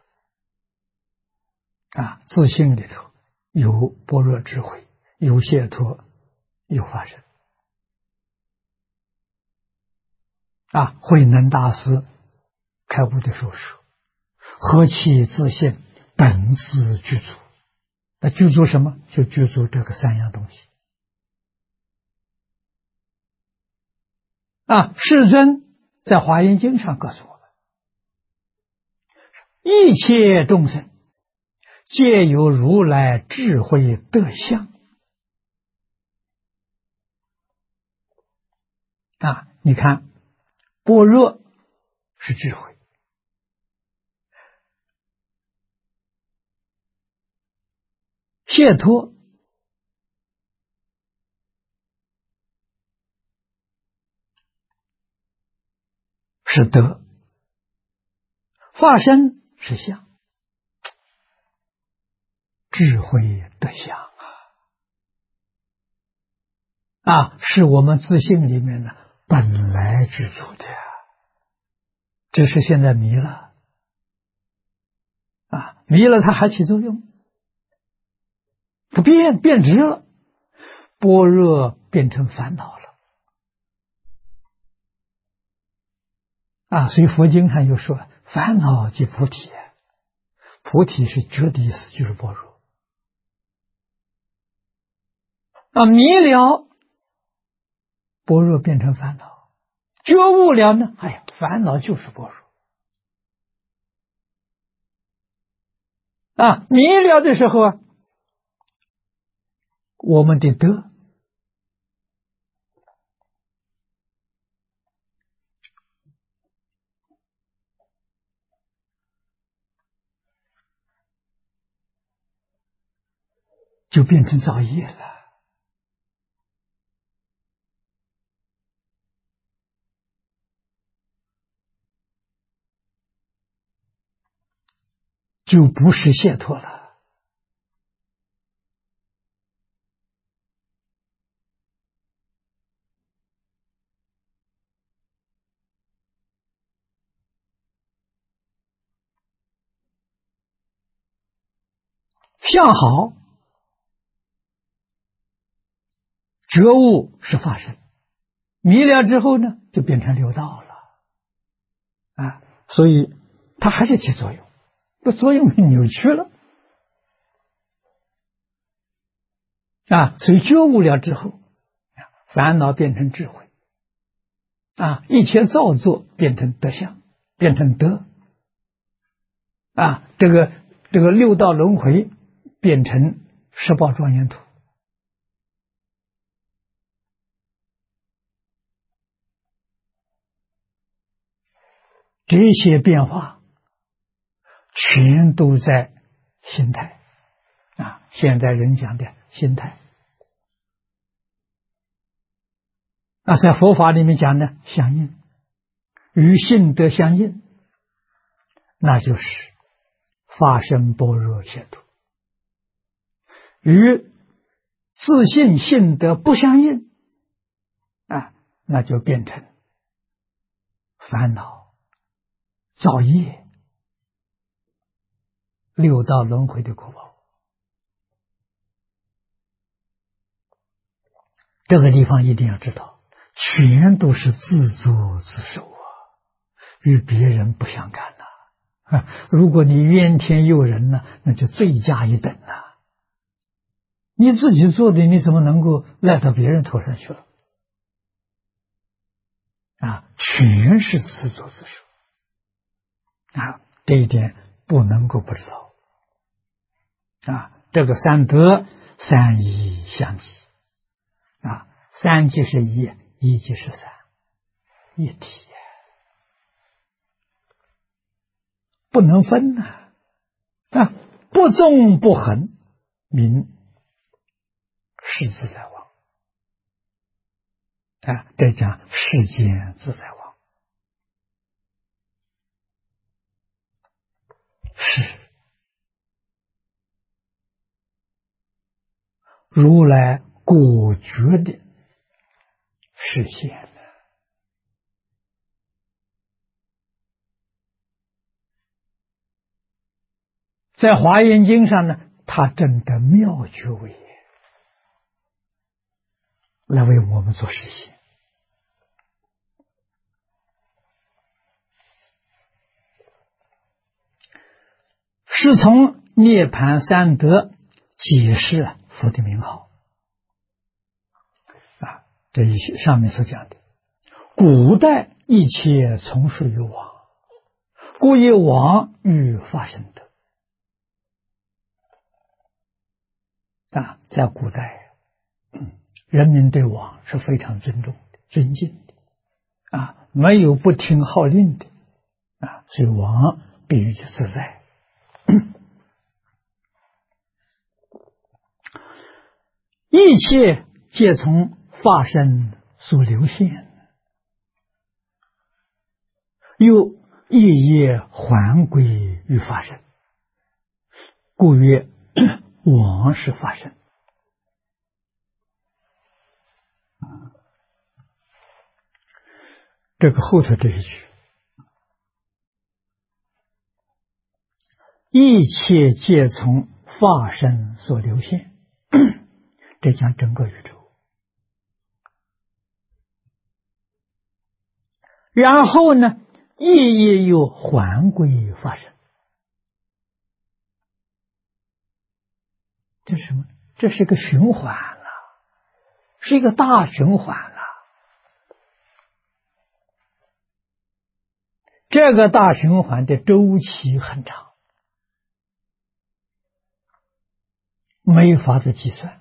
自信里头有般若智慧，有解脱，有发生慧能大师开悟的时候说何其自信，本自具足。那具足什么？就具足这个三样东西。世尊在华严经上告诉我们，一切众生皆有如来智慧德相。你看，般若是智慧，解脱是德，法身是相，智慧德相是我们自性里面的本来之处的，只是现在迷了迷了它还起作用，它变质了，般若变成烦恼了所以佛经上又说烦恼即菩提，菩提是觉的意思，就是般若迷了，般若变成烦恼，觉悟了呢，烦恼就是般若迷了的时候我们的德就变成造业了，就不是解脱了。相好，觉悟是法身，迷了之后呢，就变成六道了所以它还是起作用，这作用被扭曲了所以觉悟了之后，烦恼变成智慧一切造作变成德相，变成德这个六道轮回变成十宝庄严土，这些变化全都在心态现在人讲的心态在佛法里面讲的相应，与性德相应，那就是发生般若解脱；与自信性德不相应那就变成烦恼造业，六道轮回的果报。这个地方一定要知道，全都是自作自受与别人不相干如果你怨天尤人那就罪加一等你自己做的，你怎么能够赖到别人头上去了全是自作自受这一点不能够不知道这个三德三一相即三即是一，一即是三，一体不能分不纵不横，名是自在王这讲世间自在王是如来果决的实现了。在华严经上呢，他证得妙觉位来为我们做实现。 是从涅盘三德解释佛的名号啊，这一些上面所讲的，古代一切从属于王，故以王欲发生德啊，在古代，人民对王是非常尊重的、尊敬的啊，没有不听号令的啊，所以王必须自在。一切皆从法身所流现，又夜夜还归于法身，故曰王是法身。这个后头这一句，一切皆从法身所流现，这讲整个宇宙。然后呢，夜夜又还归法身，这是什么？这是个循环了，是一个大循环了。这个大循环的周期很长，没法子计算。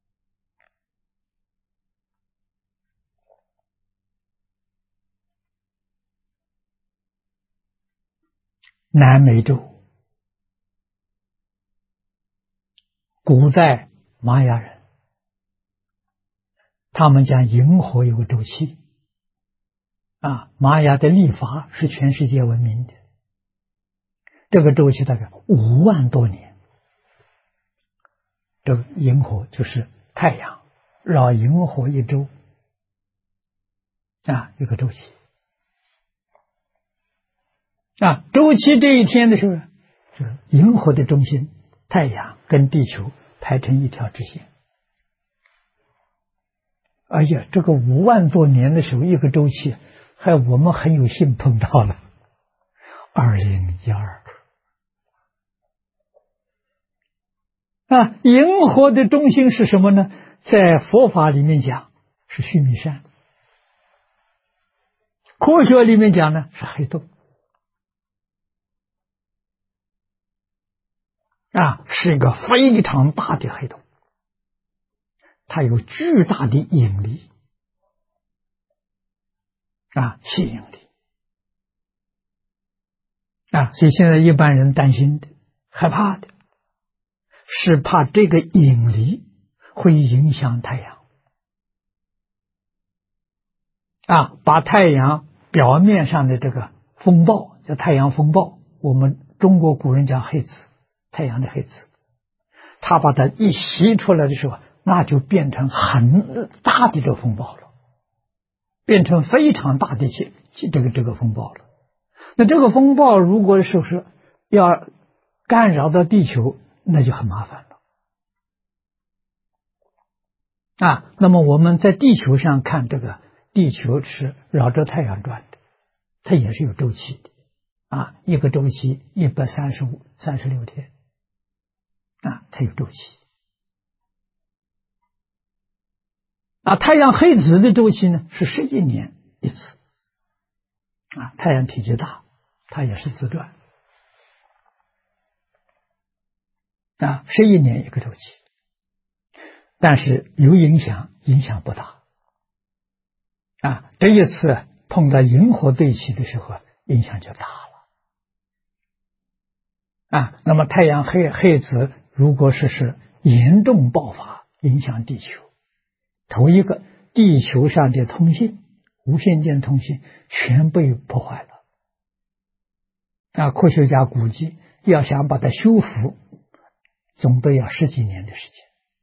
南美洲，古代玛雅人，他们讲银河有个周期啊，玛雅的历法是全世界闻名的，这个周期大概5万多年。这个银河就是太阳绕银河一周啊，一个周期啊。周期这一天的时候，就是银河的中心太阳跟地球排成一条直线。哎呀，这个5万多年的时候，一个周期，还我们很有幸碰到了2012啊。银河的中心是什么呢？在佛法里面讲是须弥山，科学里面讲呢是黑洞啊，是一个非常大的黑洞，它有巨大的引力啊，吸引力啊，所以现在一般人担心的、害怕的，是怕这个引力会影响太阳啊，把太阳表面上的这个风暴叫太阳风暴，我们中国古人讲黑子，太阳的黑子，它把它一吸出来的时候，那就变成很大的这个风暴了，变成非常大的这个风暴了。那这个风暴如果是要干扰到地球，那就很麻烦了啊。那么我们在地球上看，这个地球是绕着太阳转的，它也是有周期的啊，一个周期136天啊，它有周期啊。太阳黑子的周期呢是11年一次啊，太阳体积大，它也是自转啊，11年一个周期，但是有影响不大啊。这一次碰到银河对齐的时候，影响就大了啊。那么太阳黑子如果是严重爆发，影响地球，头一个，地球上的通信、无线电通信全被破坏了啊。科学家估计要想把它修复，总得要10几年的时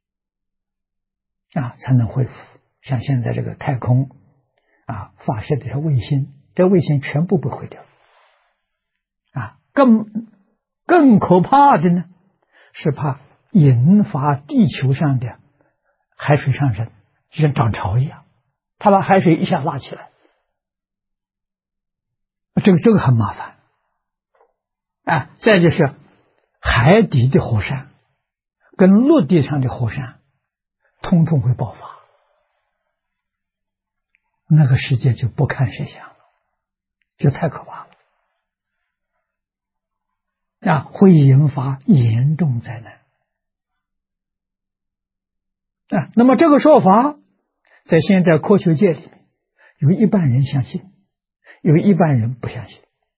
间啊，才能恢复。像现在这个太空啊发射的这卫星，这卫星全部被毁掉啊。更可怕的呢，是怕引发地球上的海水上升，就像涨潮一样，它把海水一下拉起来，这个很麻烦啊。再就是海底的火山跟陆地上的火山通通会爆发，那个世界就不堪设想了，就太可怕了会引发严重灾难那么这个说法在现在科学界里面，有一半人相信，有一半人不相信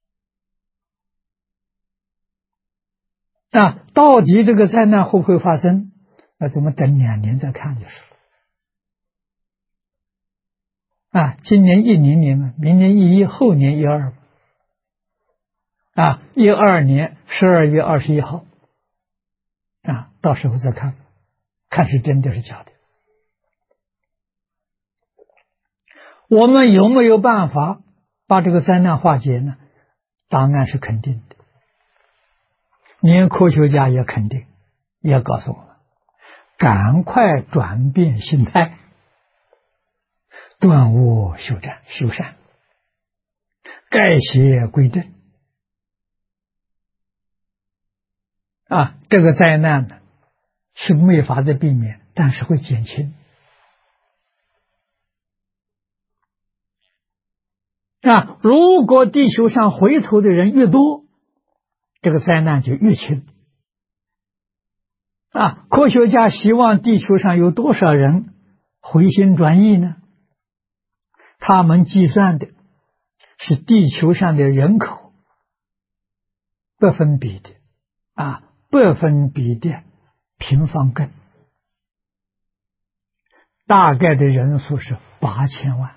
到底这个灾难会不会发生？那怎么等2年再看就是了今年10年嘛，明年11，后年1212年12月21号到时候再看，看是真的是假的。我们有没有办法把这个灾难化解呢？答案是肯定的，连科学家也肯定，也告诉我们，赶快转变心态，断恶修善，改邪归正这个灾难呢是没法子避免，但是会减轻如果地球上回头的人越多，这个灾难就越轻科学家希望地球上有多少人回心转意呢？他们计算的是地球上的人口百分比的平方根，大概的人数是8000万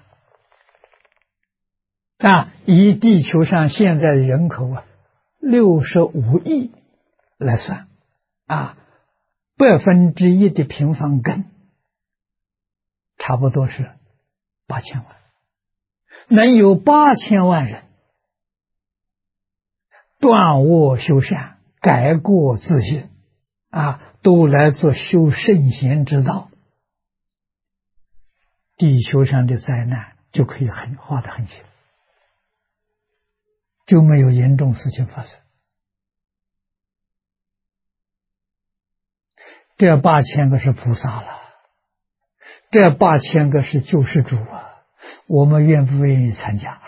以地球上现在的人口65亿来算1%的平方根差不多是8000万，能有8000万人断恶修善，改过自新都来做修圣贤之道，地球上的灾难就可以画得很清，就没有严重事情发生。这8000个是菩萨了，这8000个是救世主我们愿不愿意参加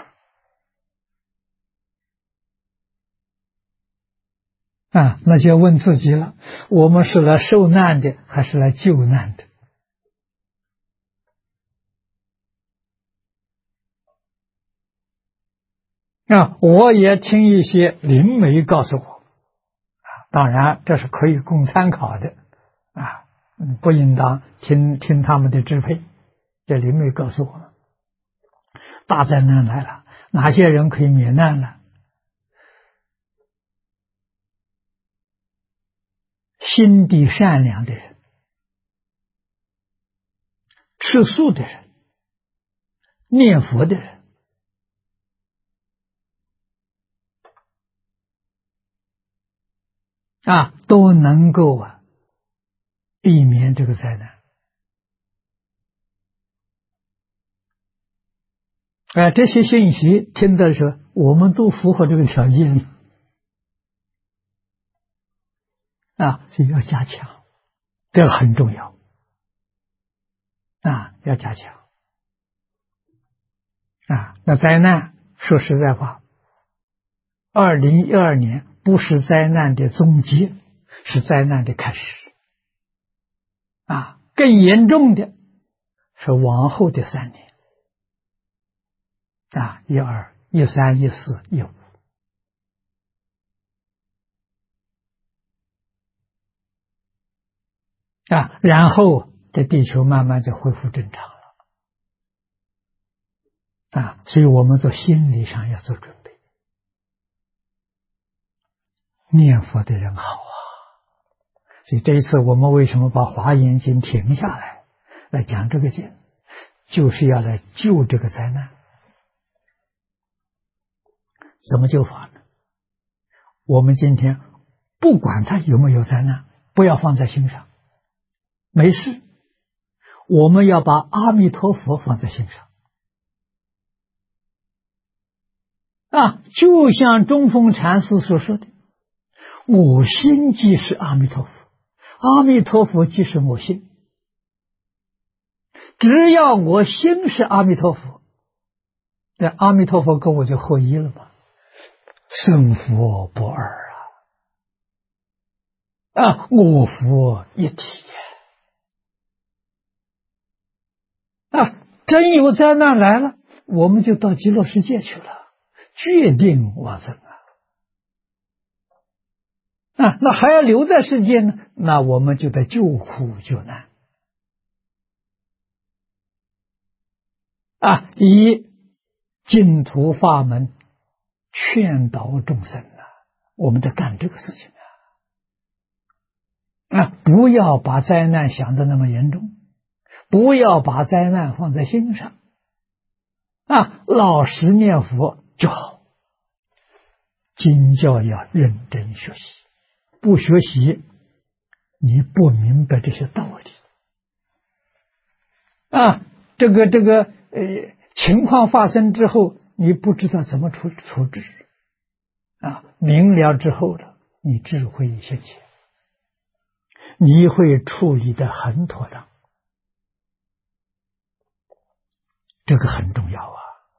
那就要问自己了，我们是来受难的还是来救难的？我也听一些灵媒告诉我当然这是可以供参考的不应当听他们的支配。这灵媒告诉我们，大灾难来了，哪些人可以免难呢？心地善良的人，吃素的人，念佛的人都能够避免这个灾难这些信息听的时候，我们都符合这个条件所以要加强，这个很重要要加强那灾难说实在话，2012年不是灾难的终结，是灾难的开始更严重的是往后的3年12、13、14、15然后这地球慢慢就恢复正常了所以我们做心理上要做准备。念佛的人好所以这一次我们为什么把华严经停下来讲这个经，就是要来救这个灾难。怎么救法呢？我们今天不管它有没有灾难，不要放在心上，没事，我们要把阿弥陀佛放在心上就像中峰禅师所说的， 我心即是阿弥陀佛，阿弥陀佛即是我心。只要我心是阿弥陀佛，那阿弥陀佛跟我就合一了嘛，生佛不二我佛一体真有灾难来了，我们就到极乐世界去了，决定往生那还要留在世界呢，那我们就得救苦救难以净土法门劝导众生我们得干这个事情不要把灾难想得那么严重，不要把灾难放在心上老实念佛就好。经教要认真学习，不学习你不明白这些道理这个情况发生之后，你不知道怎么处置明了之后了，你智慧现前，你会处理得很妥当，这个很重要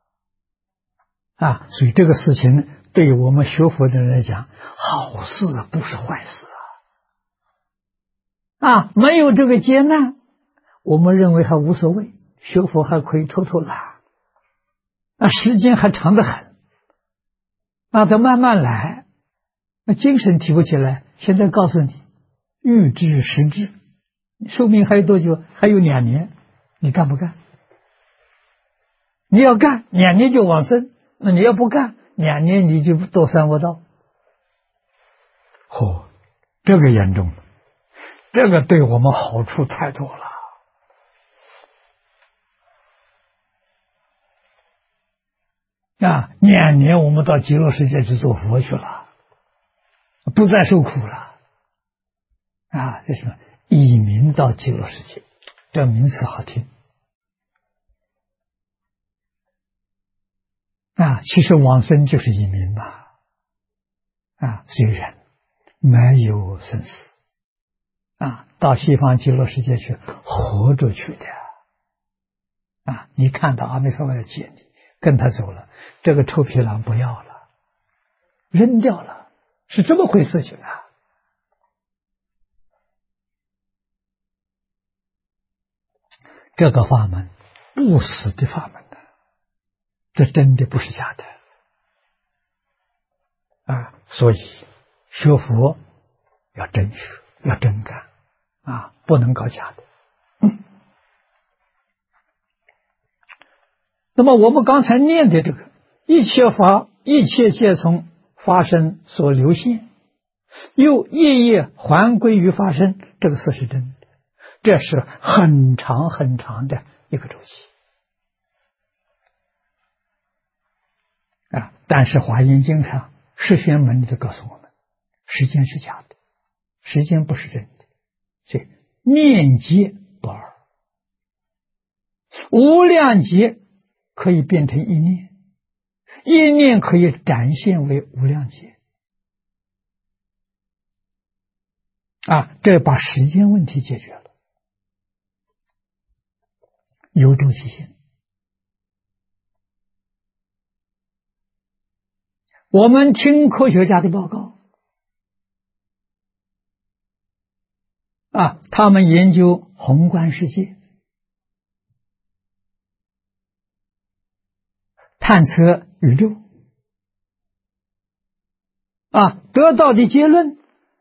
所以这个事情对我们学佛的人来讲，好事不是坏事没有这个劫难，我们认为还无所谓，学佛还可以偷偷懒时间还长得很得慢慢来，精神提不起来。现在告诉你预知时至，寿命还有多久？还有2年，你干不干？你要干2年就往生，那你要不干2年你就堕三恶道。这个严重了，这个对我们好处太多了2年我们到极乐世界去做佛去了，不再受苦了这是以名到极乐世界，这名词好听其实往生就是以名嘛虽然没有生死到西方极乐世界去活着去的你看到阿弥陀佛要接你，跟他走了，这个臭皮囊不要了，扔掉了，是这么回事情这个法门不死的法门这真的不是假的所以学佛要真学，要真干不能搞假的那么我们刚才念的这个一切法一切皆从发生所流现，又夜夜还归于发生，这个事是真的，这是很长很长的一个周期但是华严经上释宣门里头告诉我们，时间是假的，时间不是真的，所以念劫不二，无量劫可以变成一念，一念可以展现为无量劫这把时间问题解决了，有周期性。我们听科学家的报告他们研究宏观世界，探测宇宙得到的结论，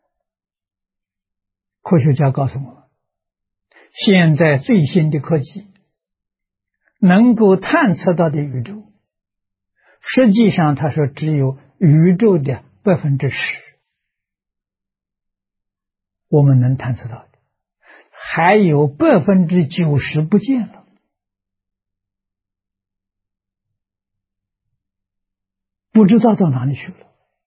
科学家告诉我们，现在最新的科技能够探测到的宇宙，实际上他说只有宇宙的10%，我们能探测到的，还有90%不见了。不知道到哪里去了。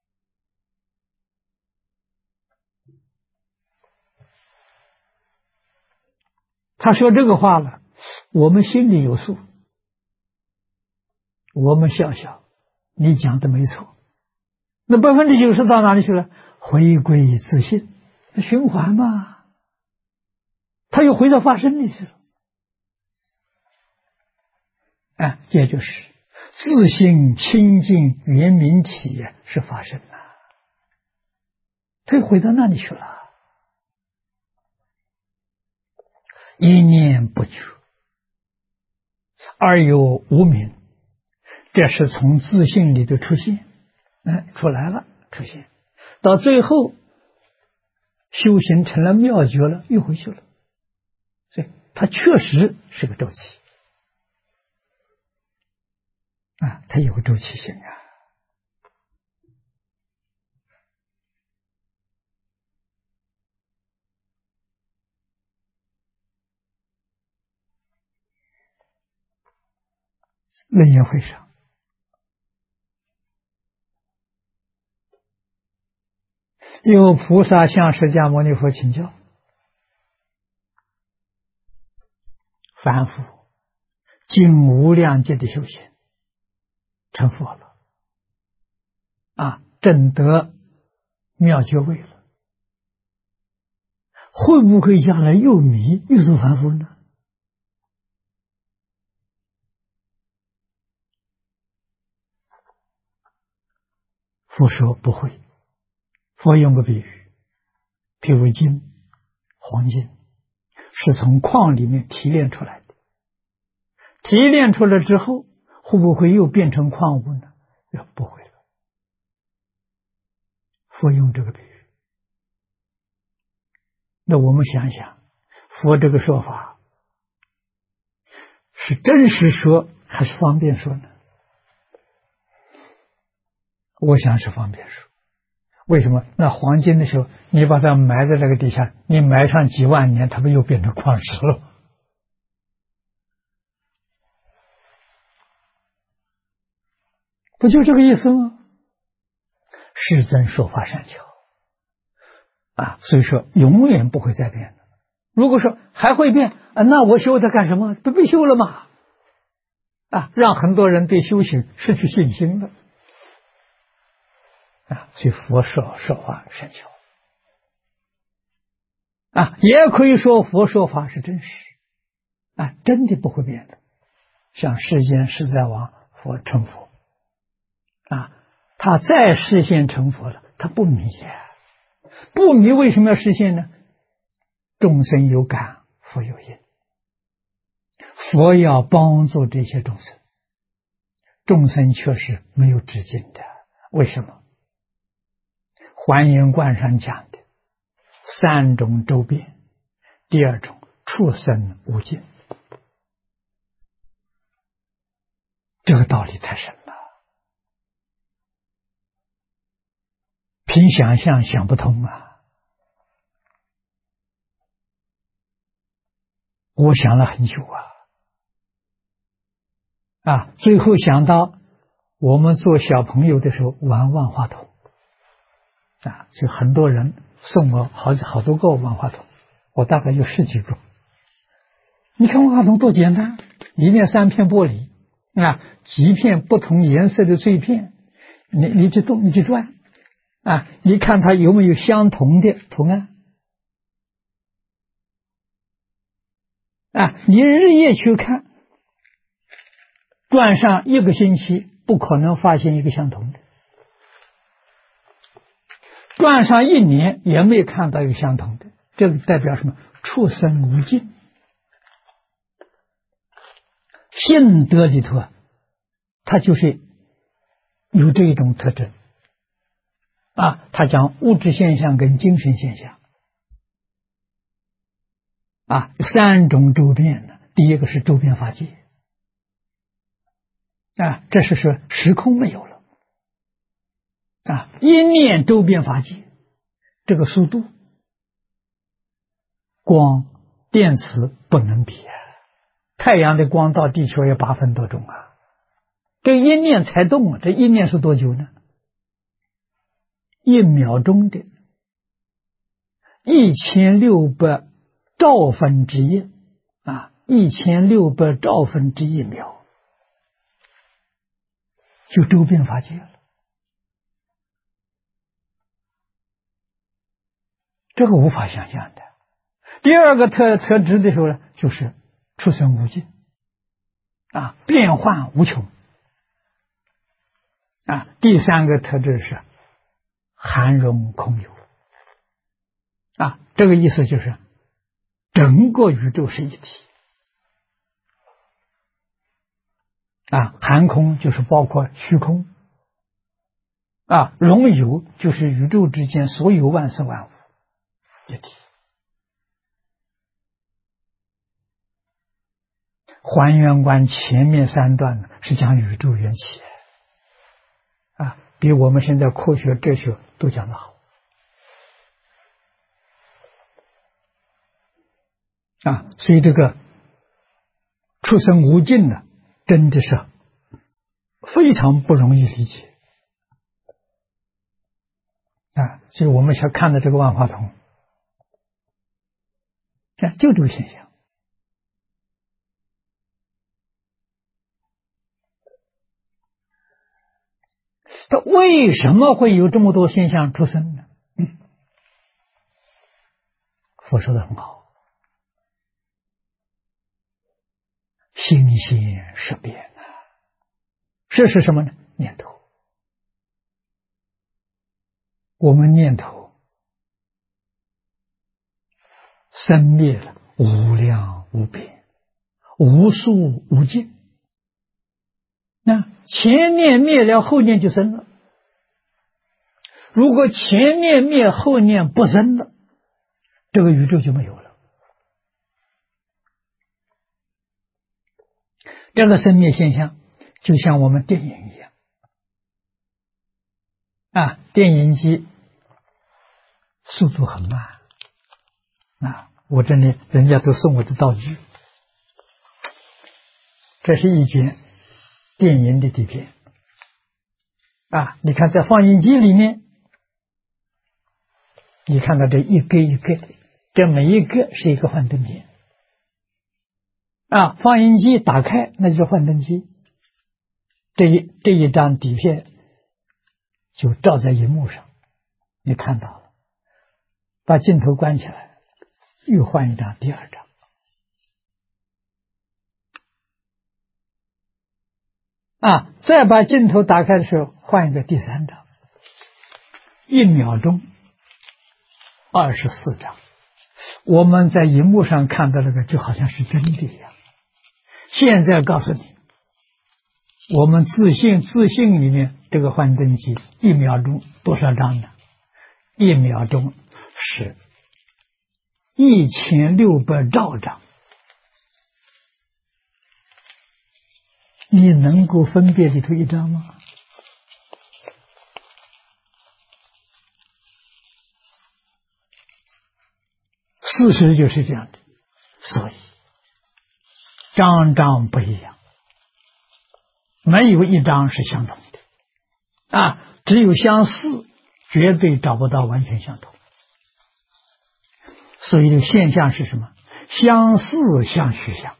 他说这个话了，我们心里有数，我们笑笑，你讲的没错。那90%到哪里去了？ 回归自性，循环嘛，他又回到发生里去了。也就是自性清净圆明体是发生了，他又回到那里去了。一念不觉，而有无明，这是从自性里的出现，出来了，出现，到最后修行成了妙觉了，又回去了。所以它确实是个周期。它有个周期性啊。论言会上，有菩萨向释迦牟尼佛请教：凡夫经无量劫的修行，成佛了，证得妙觉位了，会不会将来又迷又做凡夫呢？佛说不会。佛用个比喻，譬如金、黄金是从矿里面提炼出来的，提炼出来之后，会不会又变成矿物呢？不会了。佛用这个比喻，那我们想想，佛这个说法是真实说还是方便说呢？我想是方便说。为什么？那黄金的时候，你把它埋在那个地下，你埋上几万年，它不又变成矿石了？不就这个意思吗？世尊说法善巧所以说永远不会再变的。如果说还会变那我修它干什么？不被修了吗？让很多人对修行失去信心了。所以佛说法善巧也可以说佛说法是真实真的不会变的。像世间实在王佛成佛他再实现成佛了，他不迷不迷为什么要实现呢？众生有感，佛有因，佛要帮助这些众生，众生确实没有止境的。为什么？还原观上讲的三种周遍，第二种畜生无尽，这个道理太深了，凭想象想不通我想了很久最后想到我们做小朋友的时候玩万花筒就很多人送我好多个万花筒，我大概有10几个。你看万花筒多简单，里面3片玻璃几片不同颜色的碎片，你去动，你去转你看它有没有相同的图案你日夜去看，转上1个星期不可能发现一个相同的，转上1年也没看到一个相同的。这个代表什么？畜生无尽。性德里头它就是有这种特征他讲物质现象跟精神现象有3种周遍呢。第一个是周遍法界这是说时空没有了一念周遍法界，这个速度光电磁不能比太阳的光到地球要8分多钟这一念才动这一念是多久呢？1秒钟的1600兆分之一1600兆分之1秒就周遍法界了这个无法想象的。第二个特质的时候呢，就是出生无尽啊，变幻无穷啊。第三个特质是含容空有啊，这个意思就是整个宇宙是一体啊，含空就是包括虚空啊，容有就是宇宙之间所有万事万物一体。还原观前面三段呢是讲宇宙缘起啊，比我们现在科学哲学都讲得好啊，所以这个出生无尽呢，真的是非常不容易理解啊，所以我们想看的这个万花筒，就这个现象。它为什么会有这么多现象出生呢？佛说的很好，心现识变啊，识是什么呢？念头。我们念头生灭了，无量无边，无数无尽。那前念灭了，后念就生了。如果前念灭，后念不生了，这个宇宙就没有了。这个生灭现象就像我们电影一样啊，电影机速度很慢啊，我这里人家都送我的道具，这是一卷电影的底片啊，你看在放映机里面，你看到这一个一个的，这每一个是一个幻灯片啊，放映机打开那就是幻灯机，这一张底片就照在荧幕上，你看到了，把镜头关起来，又换一张，第二张啊，再把镜头打开的时候，换一个第三张，1秒钟24张。我们在荧幕上看到那个就好像是真的一样。现在告诉你，我们自信里面这个幻灯机1秒钟多少张呢？1秒钟是1600兆张。你能够分辨里头一张吗？事实就是这样的，所以张张不一样，没有一张是相同的啊，只有相似，绝对找不到完全相同。所以这个现象是什么？相似相虚相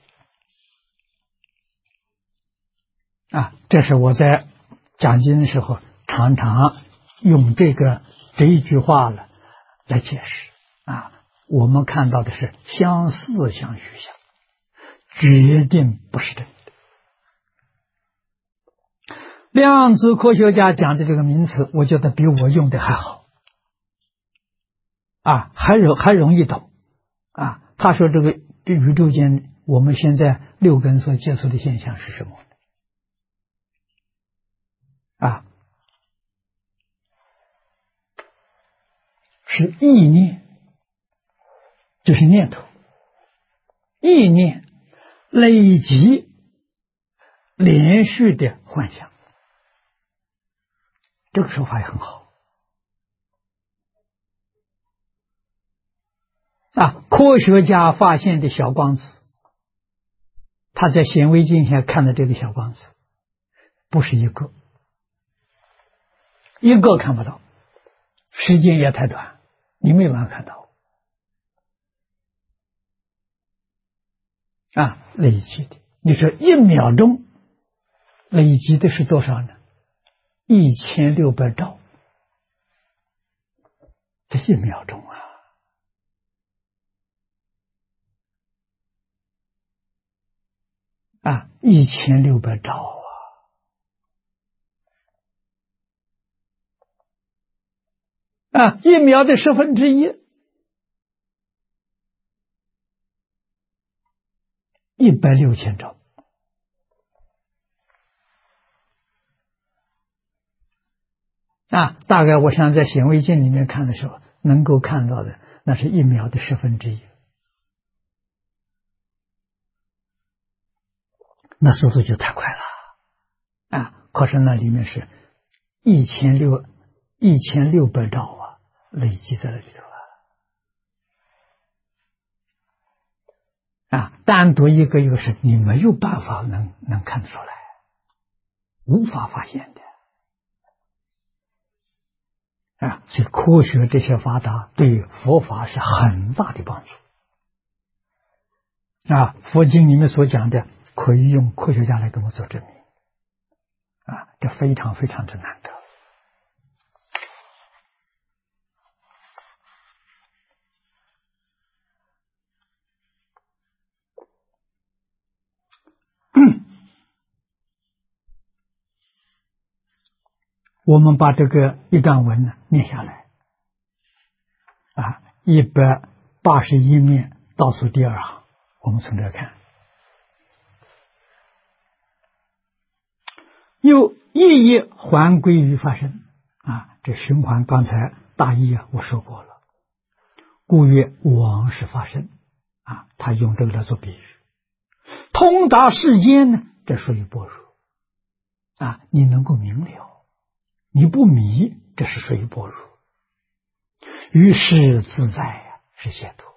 啊，这是我在讲经的时候常常用这一句话了来解释啊。我们看到的是相似相虚相，决定不是真的。量子科学家讲的这个名词，我觉得比我用的还好啊，还容易懂啊。他说这个宇宙间我们现在六根所接触的现象是什么啊？是意念，就是念头，意念累积连续的幻想，这个说法也很好啊。科学家发现的小光子，他在显微镜下看的这个小光子不是一个看不到，时间也太短，你没办法看到啊，累积的。你说1秒钟累积的是多少呢？1600兆，这1秒钟啊， 1600兆1秒的1/10，160,000兆。大概我想在显微镜里面看的时候，能够看到的那是1秒的1/10，那速度就太快了可是那里面是1600兆累积在那里头单独一个是你没有办法能看出来，无法发现的所以科学这些发达对佛法是很大的帮助佛经里面所讲的可以用科学家来给我做证明这非常非常之难得。我们把这个一段文呢念下来181面倒数第2行，我们从这看，又一一还归于法身这循环刚才大意我说过了，故曰王是法身他用这个来做比喻，通达世间呢，这属于般若你能够明了，你不迷，这是属于般若，于是自在是解脱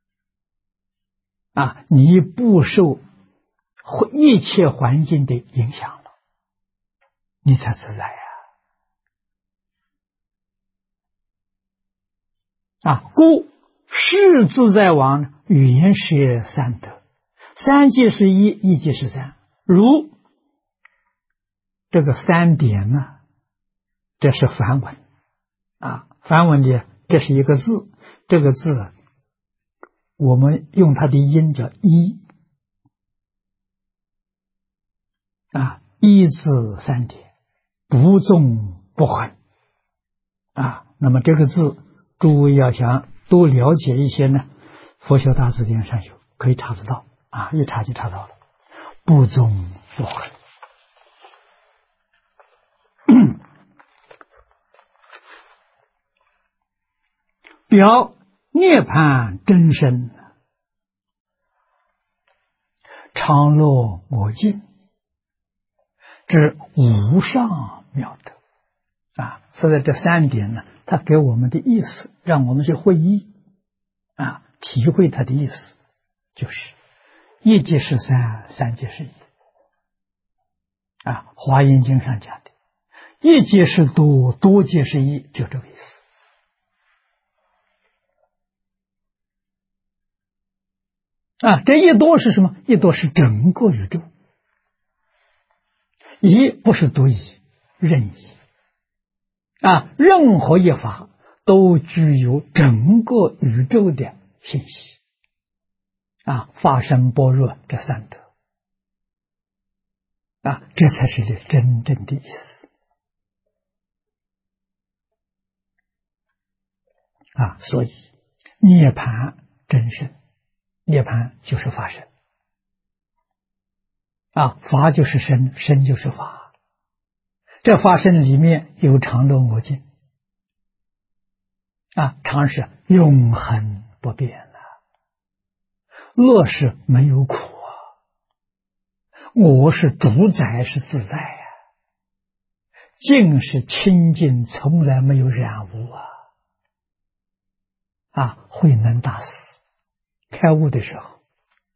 你不受一切环境的影响了，你才自在故是自在王语言是三德，三界是一，一界是三，如这个3点呢，这是梵文梵文的这是一个字，这个字我们用它的音叫一一字3点，不纵不横那么这个字诸位要想多了解一些呢，佛学大字典上有可以查得到一查就查到了，不纵不横表涅槃真身，常乐我净之无上妙德所以这3点呢，它给我们的意思，让我们去会意体会它的意思，就是一即是三，三即是一华严经上讲的一即是多，多即是一，就这个意思这一多是什么？一多是整个宇宙，一不是独一，任意任何一法都具有整个宇宙的信息法身般若这3德这才是真正的意思所以涅槃真身，涅槃就是法身法就是身，身就是法，这法身里面有常乐我净常是永恒不变乐是没有苦我是主宰，是自在净是清净，从来没有染污慧能大师开悟的时候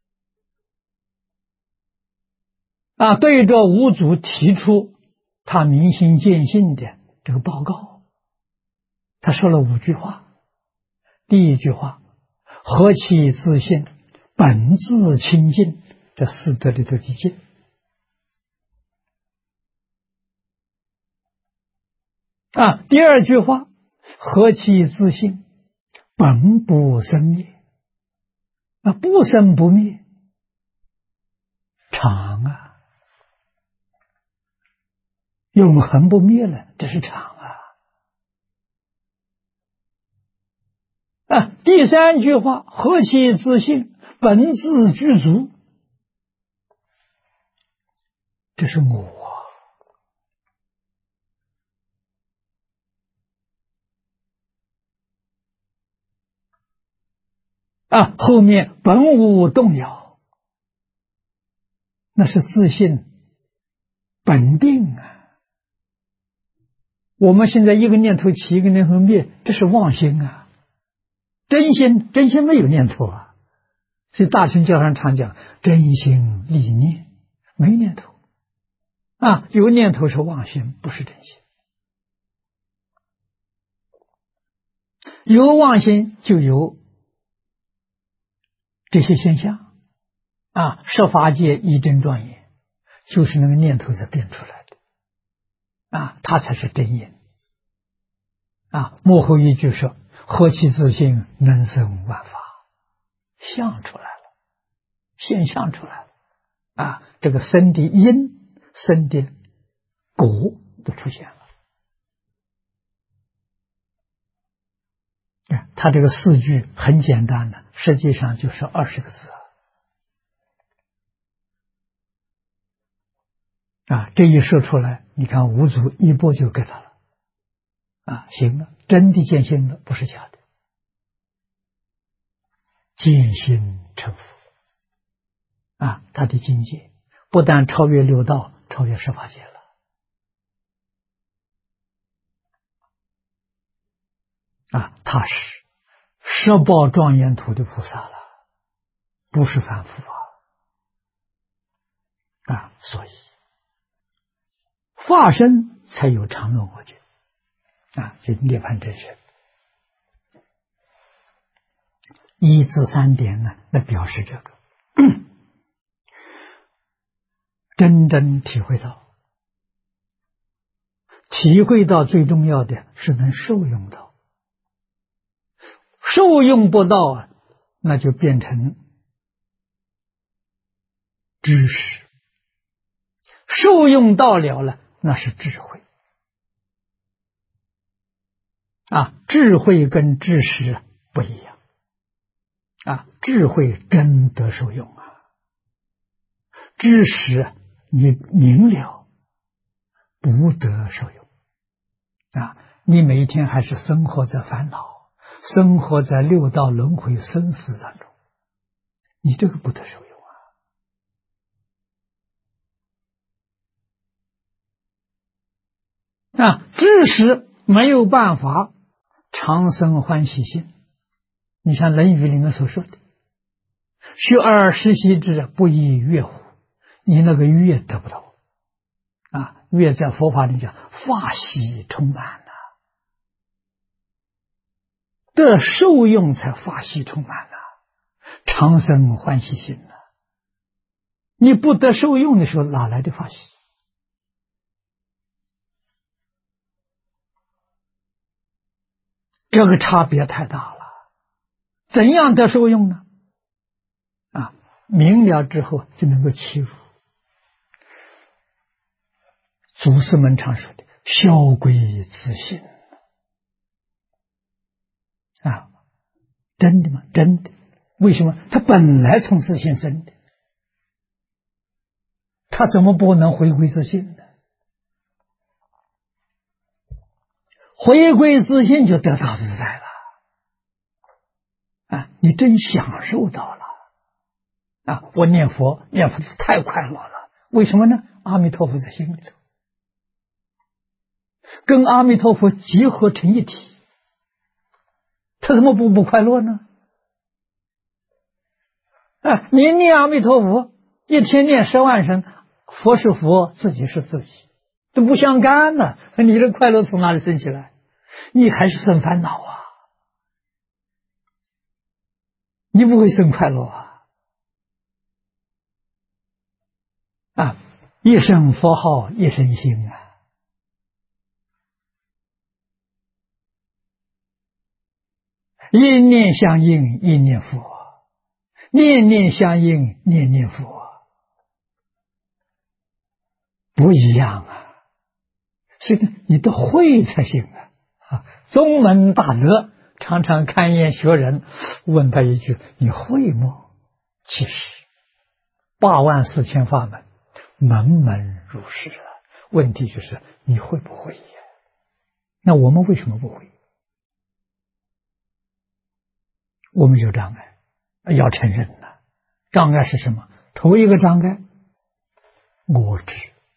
对着五祖提出他明心见性的这个报告，他说了5句话。第一句话，何其自性，本自清净，这4德里头的净第二句话，何其自性，本不生灭不生不灭， 常啊，永恒不灭了，这是常啊。第三句话，何其自信，本自具足，这是我啊。后面本无动摇，那是自信本定啊。我们现在一个念头起，一个念头灭，这是妄心啊。真心没有念头啊。所以大乘教上常讲真心立念，没念头啊。有念头是妄心，不是真心。有妄心就有这些现象啊。十法界一真庄严，就是那个念头才变出来的啊，它才是真因啊。幕后一句说：何其自信，能生万法。相出来了，现象出来了啊。这个生的因，生的果都出现了。他这个四句很简单的，实际上就是20个字啊。这一说出来，你看五祖一波就给他了啊。行了，真的见性了，不是假的，见性成佛啊。他的境界不但超越六道，超越十法界了啊。他是十报庄严土的菩萨了，不是凡夫啊。所以化身才有常乐我觉啊，就涅槃真实。1至3点呢，来表示这个真正体会到最重要的是能受用到，受用不到啊，那就变成知识；受用到了，那是智慧啊。智慧跟知识不一样啊。智慧真得受用啊，知识你明了不得受用啊。你每一天还是生活在烦恼，生活在六道轮回生死当中，你这个不得受用啊。知识没有办法长生欢喜心。你像《论语》里面所说的学而时习之，不亦说乎，你那个悦得不到啊。悦在佛法里讲法喜充满了，这受用才法喜充满了，长生欢喜心了。你不得受用的时候，哪来的法喜？这个差别太大了。怎样得受用呢？啊，明了之后就能够起入。祖师们常说的消归自性啊。真的吗？真的。为什么？他本来从自性生的，他怎么不能回归自性呢？回归自性就得大自在了啊！你真享受到了啊！我念佛太快乐了，为什么呢？阿弥陀佛在心里头，跟阿弥陀佛结合成一体，他怎么不快乐呢？啊！你念阿弥陀佛，一天念10万声，佛是佛，自己是自己，这不相干呢。你的快乐从哪里生起来？你还是生烦恼啊，你不会生快乐啊！一声佛号一声心啊，一念相应一念佛，念念相应念念佛不一样啊！所以你得会才行啊！宗门大德常常看见学人，问他一句：“你会吗？”其实84000法门，门门如是啊。问题就是你会不会呀？那我们为什么不会？我们有障碍，要承认呐。障碍是什么？头一个障碍，我执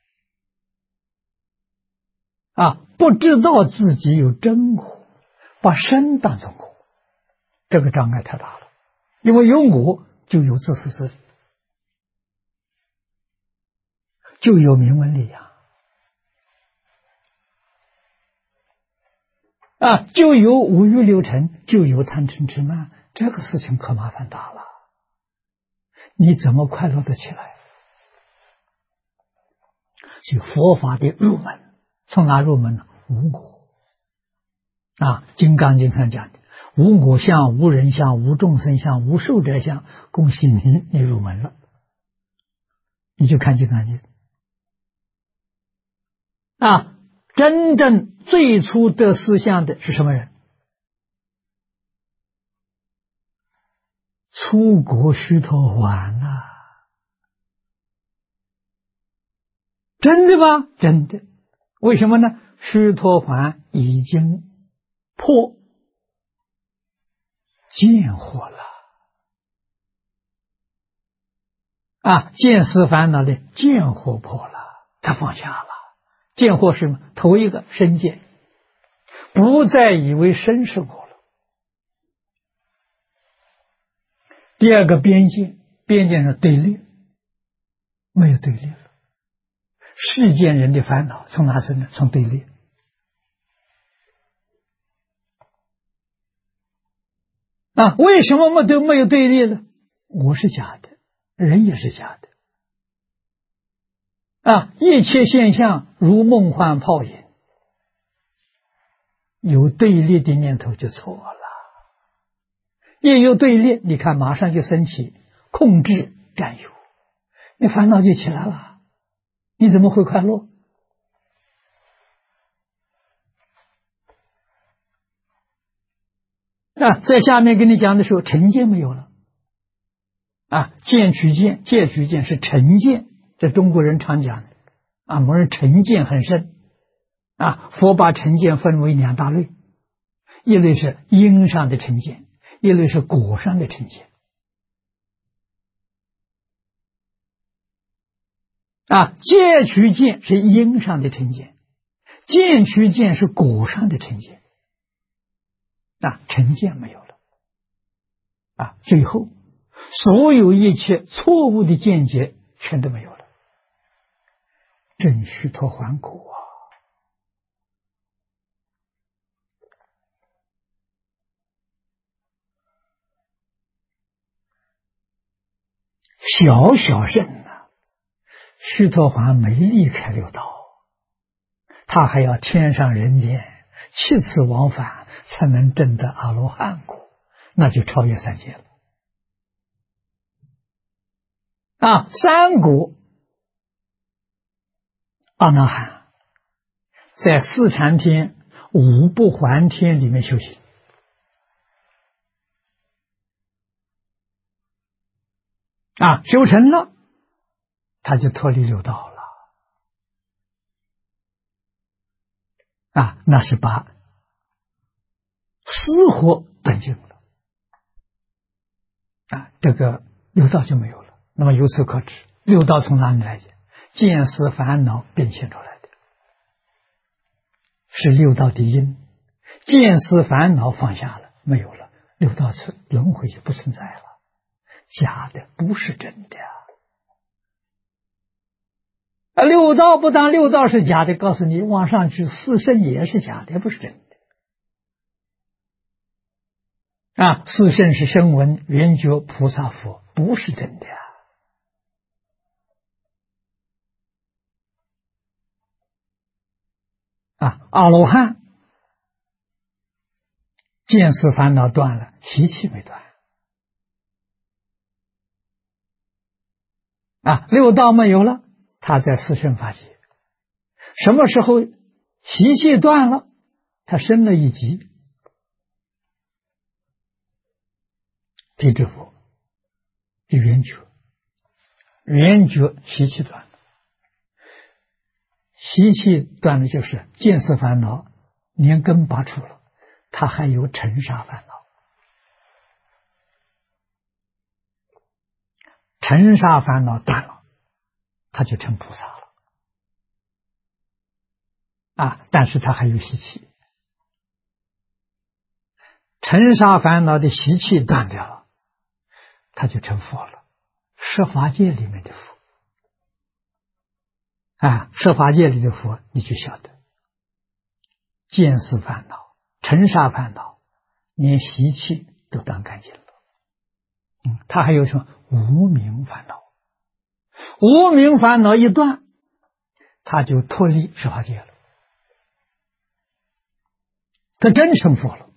不知道自己有真我，把身当成我，这个障碍太大了。因为有我，就有自私自利，就有名闻利养就有五欲六尘，就有贪嗔痴慢，这个事情可麻烦大了。你怎么快乐得起来？所以佛法的入门，从哪入门呢？无我金刚经上讲的，无我相、无人相、无众生相、无寿者相。恭喜你，你入门了。你就看金刚经真正最初得思想的是什么人？出国须陀洹真的吗？真的。为什么呢？须陀洹已经破见惑了见思烦恼的见惑破了，他放下了。见惑是什么？头一个身见，不再以为身是我了。第二个边见，边见是对立，没有对立了。世间人的烦恼从哪生呢？从对立为什么没有对立呢？我是假的，人也是假的一切现象如梦幻泡影，有对立的念头就错了。一有对立，你看马上就升起控制占有，你烦恼就起来了，你怎么会快乐？在下面跟你讲的时候，成见没有了见取见，见取见是成见，这中国人常讲的我们人成见很深佛把成见分为2大类，一类是因上的成见，一类是果上的成见戒取见是因上的成见，见取见是果上的成见成见没有了最后所有一切错误的见解全都没有了，正须陀洹果小小圣须陀洹没离开六道，他还要天上人间7次往返才能证得阿罗汉果，那就超越3界了三果阿那含在4禅天5不还天里面修行修成了，他就脱离六道了那是把私活断尽了这个六道就没有了。那么由此可知，六道从哪里来的？见思烦恼变现出来的，是六道的因。见思烦恼放下了，没有了，六道轮回就不存在了，假的，不是真的六道不当六道是假的，告诉你往上去四圣也是假的，不是真的四圣是声闻缘觉菩萨佛，不是真的阿罗汉见思烦恼断了，习气没断六道没有了，他在四圣法界什么时候习气断了，他升了一级，地之佛就圆觉，圆觉习气断了，习气断了就是见思烦恼连根拔除了，他还有尘沙烦恼，尘沙烦恼断了，他就成菩萨了但是他还有习气，尘沙烦恼的习气断掉了，他就成佛了，十法界里面的佛十法界里的佛，你就晓得见思烦恼、尘沙烦恼连习气都断干净了。他还有什么无明烦恼，无明烦恼一断，他就脱离十法界了，他真成佛了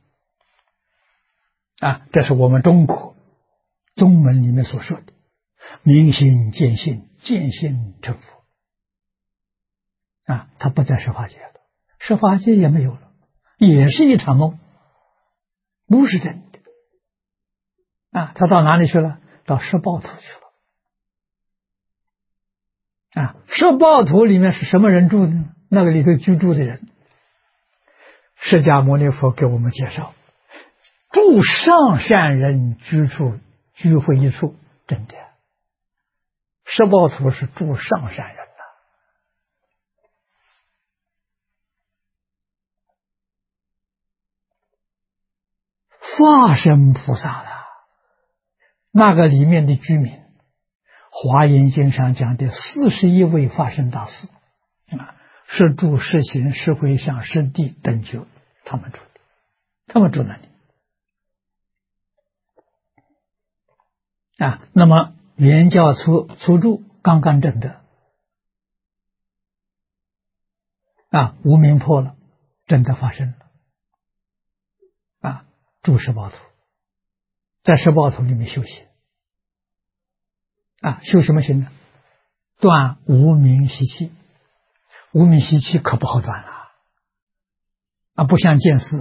这是我们中国宗门里面所说的明心见性，见性成佛他不在十法界了，十法界也没有了，也是一场梦，不是真的他到哪里去了？到十报土去了十报土里面是什么人住的呢？那个里头居住的人，释迦牟尼佛给我们介绍，住上善人居处，居会一处，真的十报土是住上善人化身菩萨的那个里面的居民，华严经上讲的41位化身大士是住是行是回向是地等觉，他们住的，他们住那里那么原教初住刚刚证的无明破了，真的发生了住十报土，在十报土里面修行修什么行呢？断无明习气，无明习气可不好断不像见思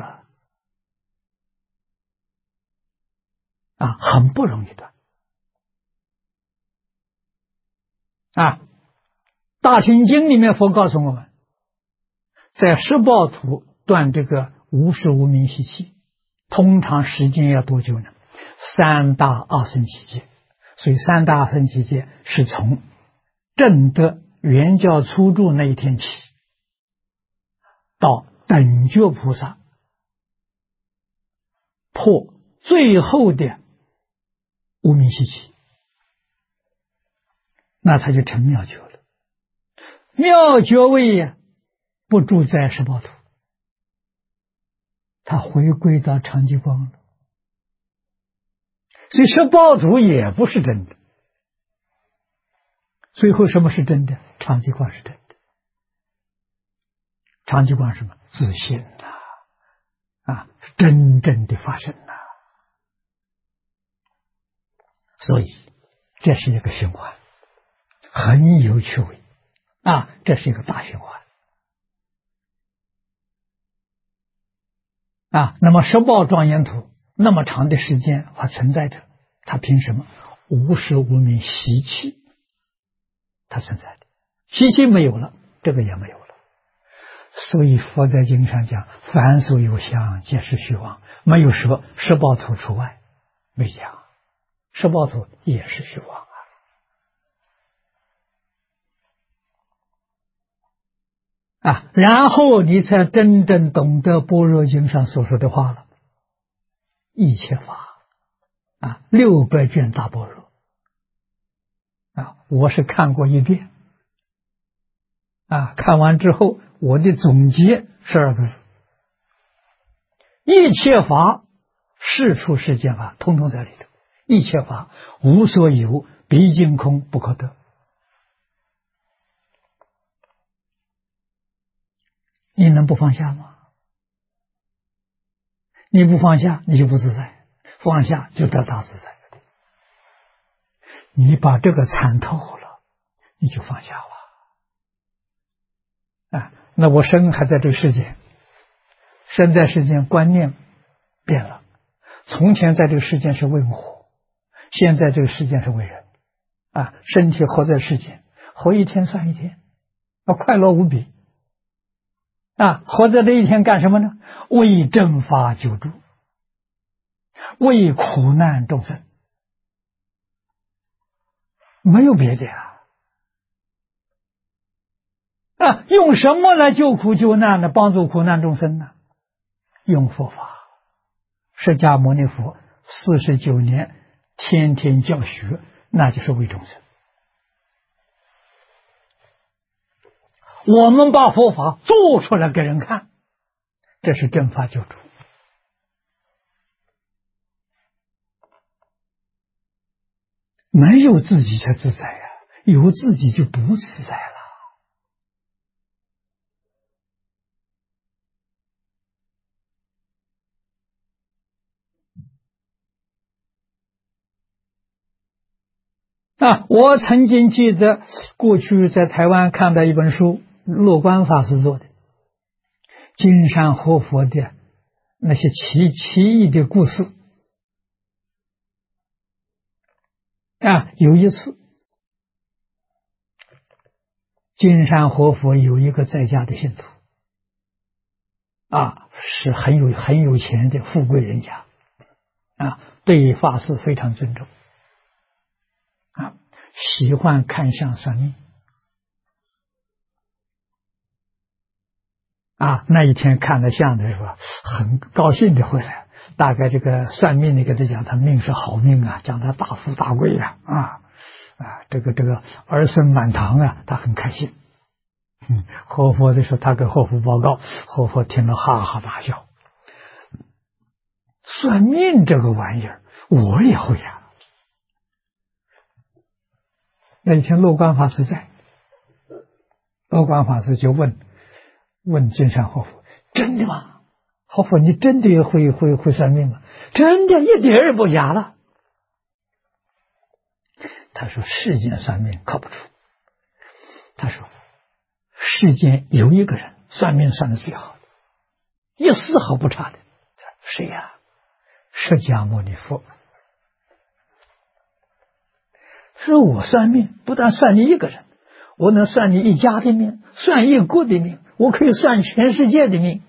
很不容易断大乘经里面佛告诉我们，在十报土断这个无始无明习气，通常时间要多久呢？三大阿僧祇劫。所以三大阿僧祇劫是从证得原教初住那一天起，到等觉菩萨破最后的无明习气，那他就成妙觉了。妙觉位不住在十报土，他回归到常寂光了。所以十报土也不是真的，最后什么是真的？常寂光是真的。常寂光是什么？自信真正的发生所以这是一个循环，很有趣味这是一个大循环那么十报庄严土那么长的时间还存在着，它凭什么？无始无明习气它存在的，习气没有了，这个也没有了。所以佛在经上讲，凡所有相皆是虚妄，没有说十报土除外，没讲，十报土也是虚妄然后你才真正懂得般若经上所说的话了。一切法600卷大般若我是看过一遍看完之后我的总结12个字：一切法事出世间法，通通在里头。一切法无所有，毕竟空，不可得。你能不放下吗？你不放下，你就不自在；放下就得大自在。你把这个参透了，你就放下那我生还在这个世界，生在世间，观念变了。从前在这个世间是为我，现在这个世间是为人。身体活在世间，活一天算一天，快乐无比。活在这一天干什么呢？为正法救助，为苦难众生，没有别的用什么来救苦救难呢？帮助苦难众生呢？用佛法。释迦牟尼佛49年天天教学，那就是为众生。我们把佛法做出来给人看，这是正法救助。没有自己才自在有自己就不自在了。我曾经记得过去在台湾看到一本书，落关法师做的金山活佛的那些奇异的故事。有一次金山活佛有一个在家的信徒是很有钱的富贵人家对法师非常尊重喜欢看相算命那一天看了相的时候很高兴的回来，大概这个算命的跟他讲他命是好命讲他大富大贵这个儿孙满堂他很开心。活佛的时候他跟活佛报告，活佛听了哈哈大笑。算命这个玩意儿我也会那一天落关法师在，落关法师就问金山活佛，真的吗？活佛你真的会算命吗？真的，一点也不假了。他说世间算命靠不住。他说世间有一个人算命算的最好的，一丝毫不差的。谁释迦牟尼佛。说我算命不但算你一个人，我能算你一家的命，算一国的命，我可以算全世界的命。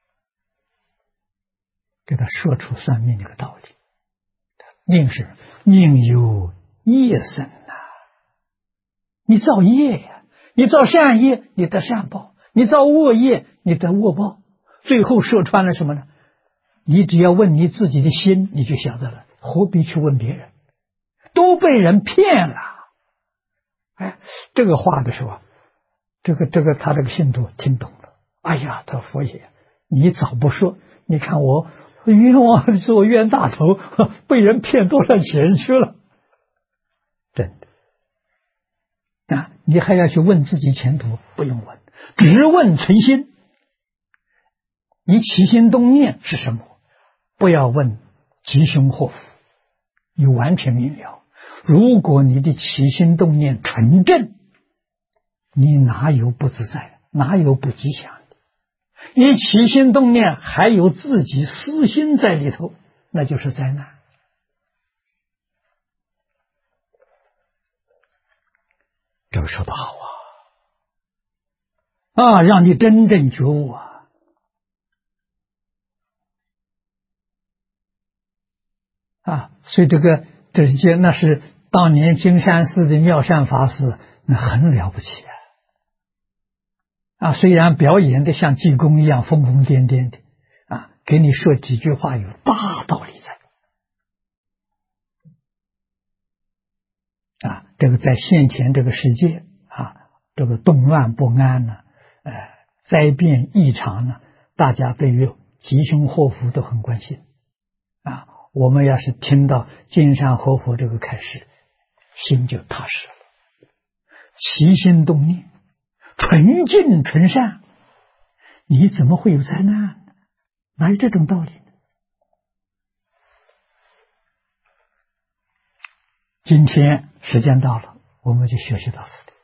给他说出算命这个道理。命是命由业生你造业你造善业你得善报，你造恶业你得恶报。最后说穿了什么呢？你只要问你自己的心，你就晓得了，何必去问别人？都被人骗了。这个话的时候他这个信徒听懂了。哎呀，他说佛爷你早不说，你看我冤枉做冤大头，被人骗多少钱去了。真的你还要去问自己前途？不用问，只问存心。你起心动念是什么？不要问吉凶祸福，你完全明了。如果你的起心动念纯正，你哪有不自在，哪有不吉祥的？你起心动念还有自己私心在里头，那就是灾难。这个说得好让你真正觉悟所以这些那是当年金山寺的妙善法师，那很了不起虽然表演的像济公一样疯疯癫癫的给你说几句话有大道理在这个在现前这个世界这个动乱不安灾变异常呢，大家对于吉凶祸福都很关心我们要是听到金山活佛这个开示，心就踏实了，起心动念纯净纯善，你怎么会有灾难呢？哪有这种道理呢？今天时间到了，我们就学习到此地。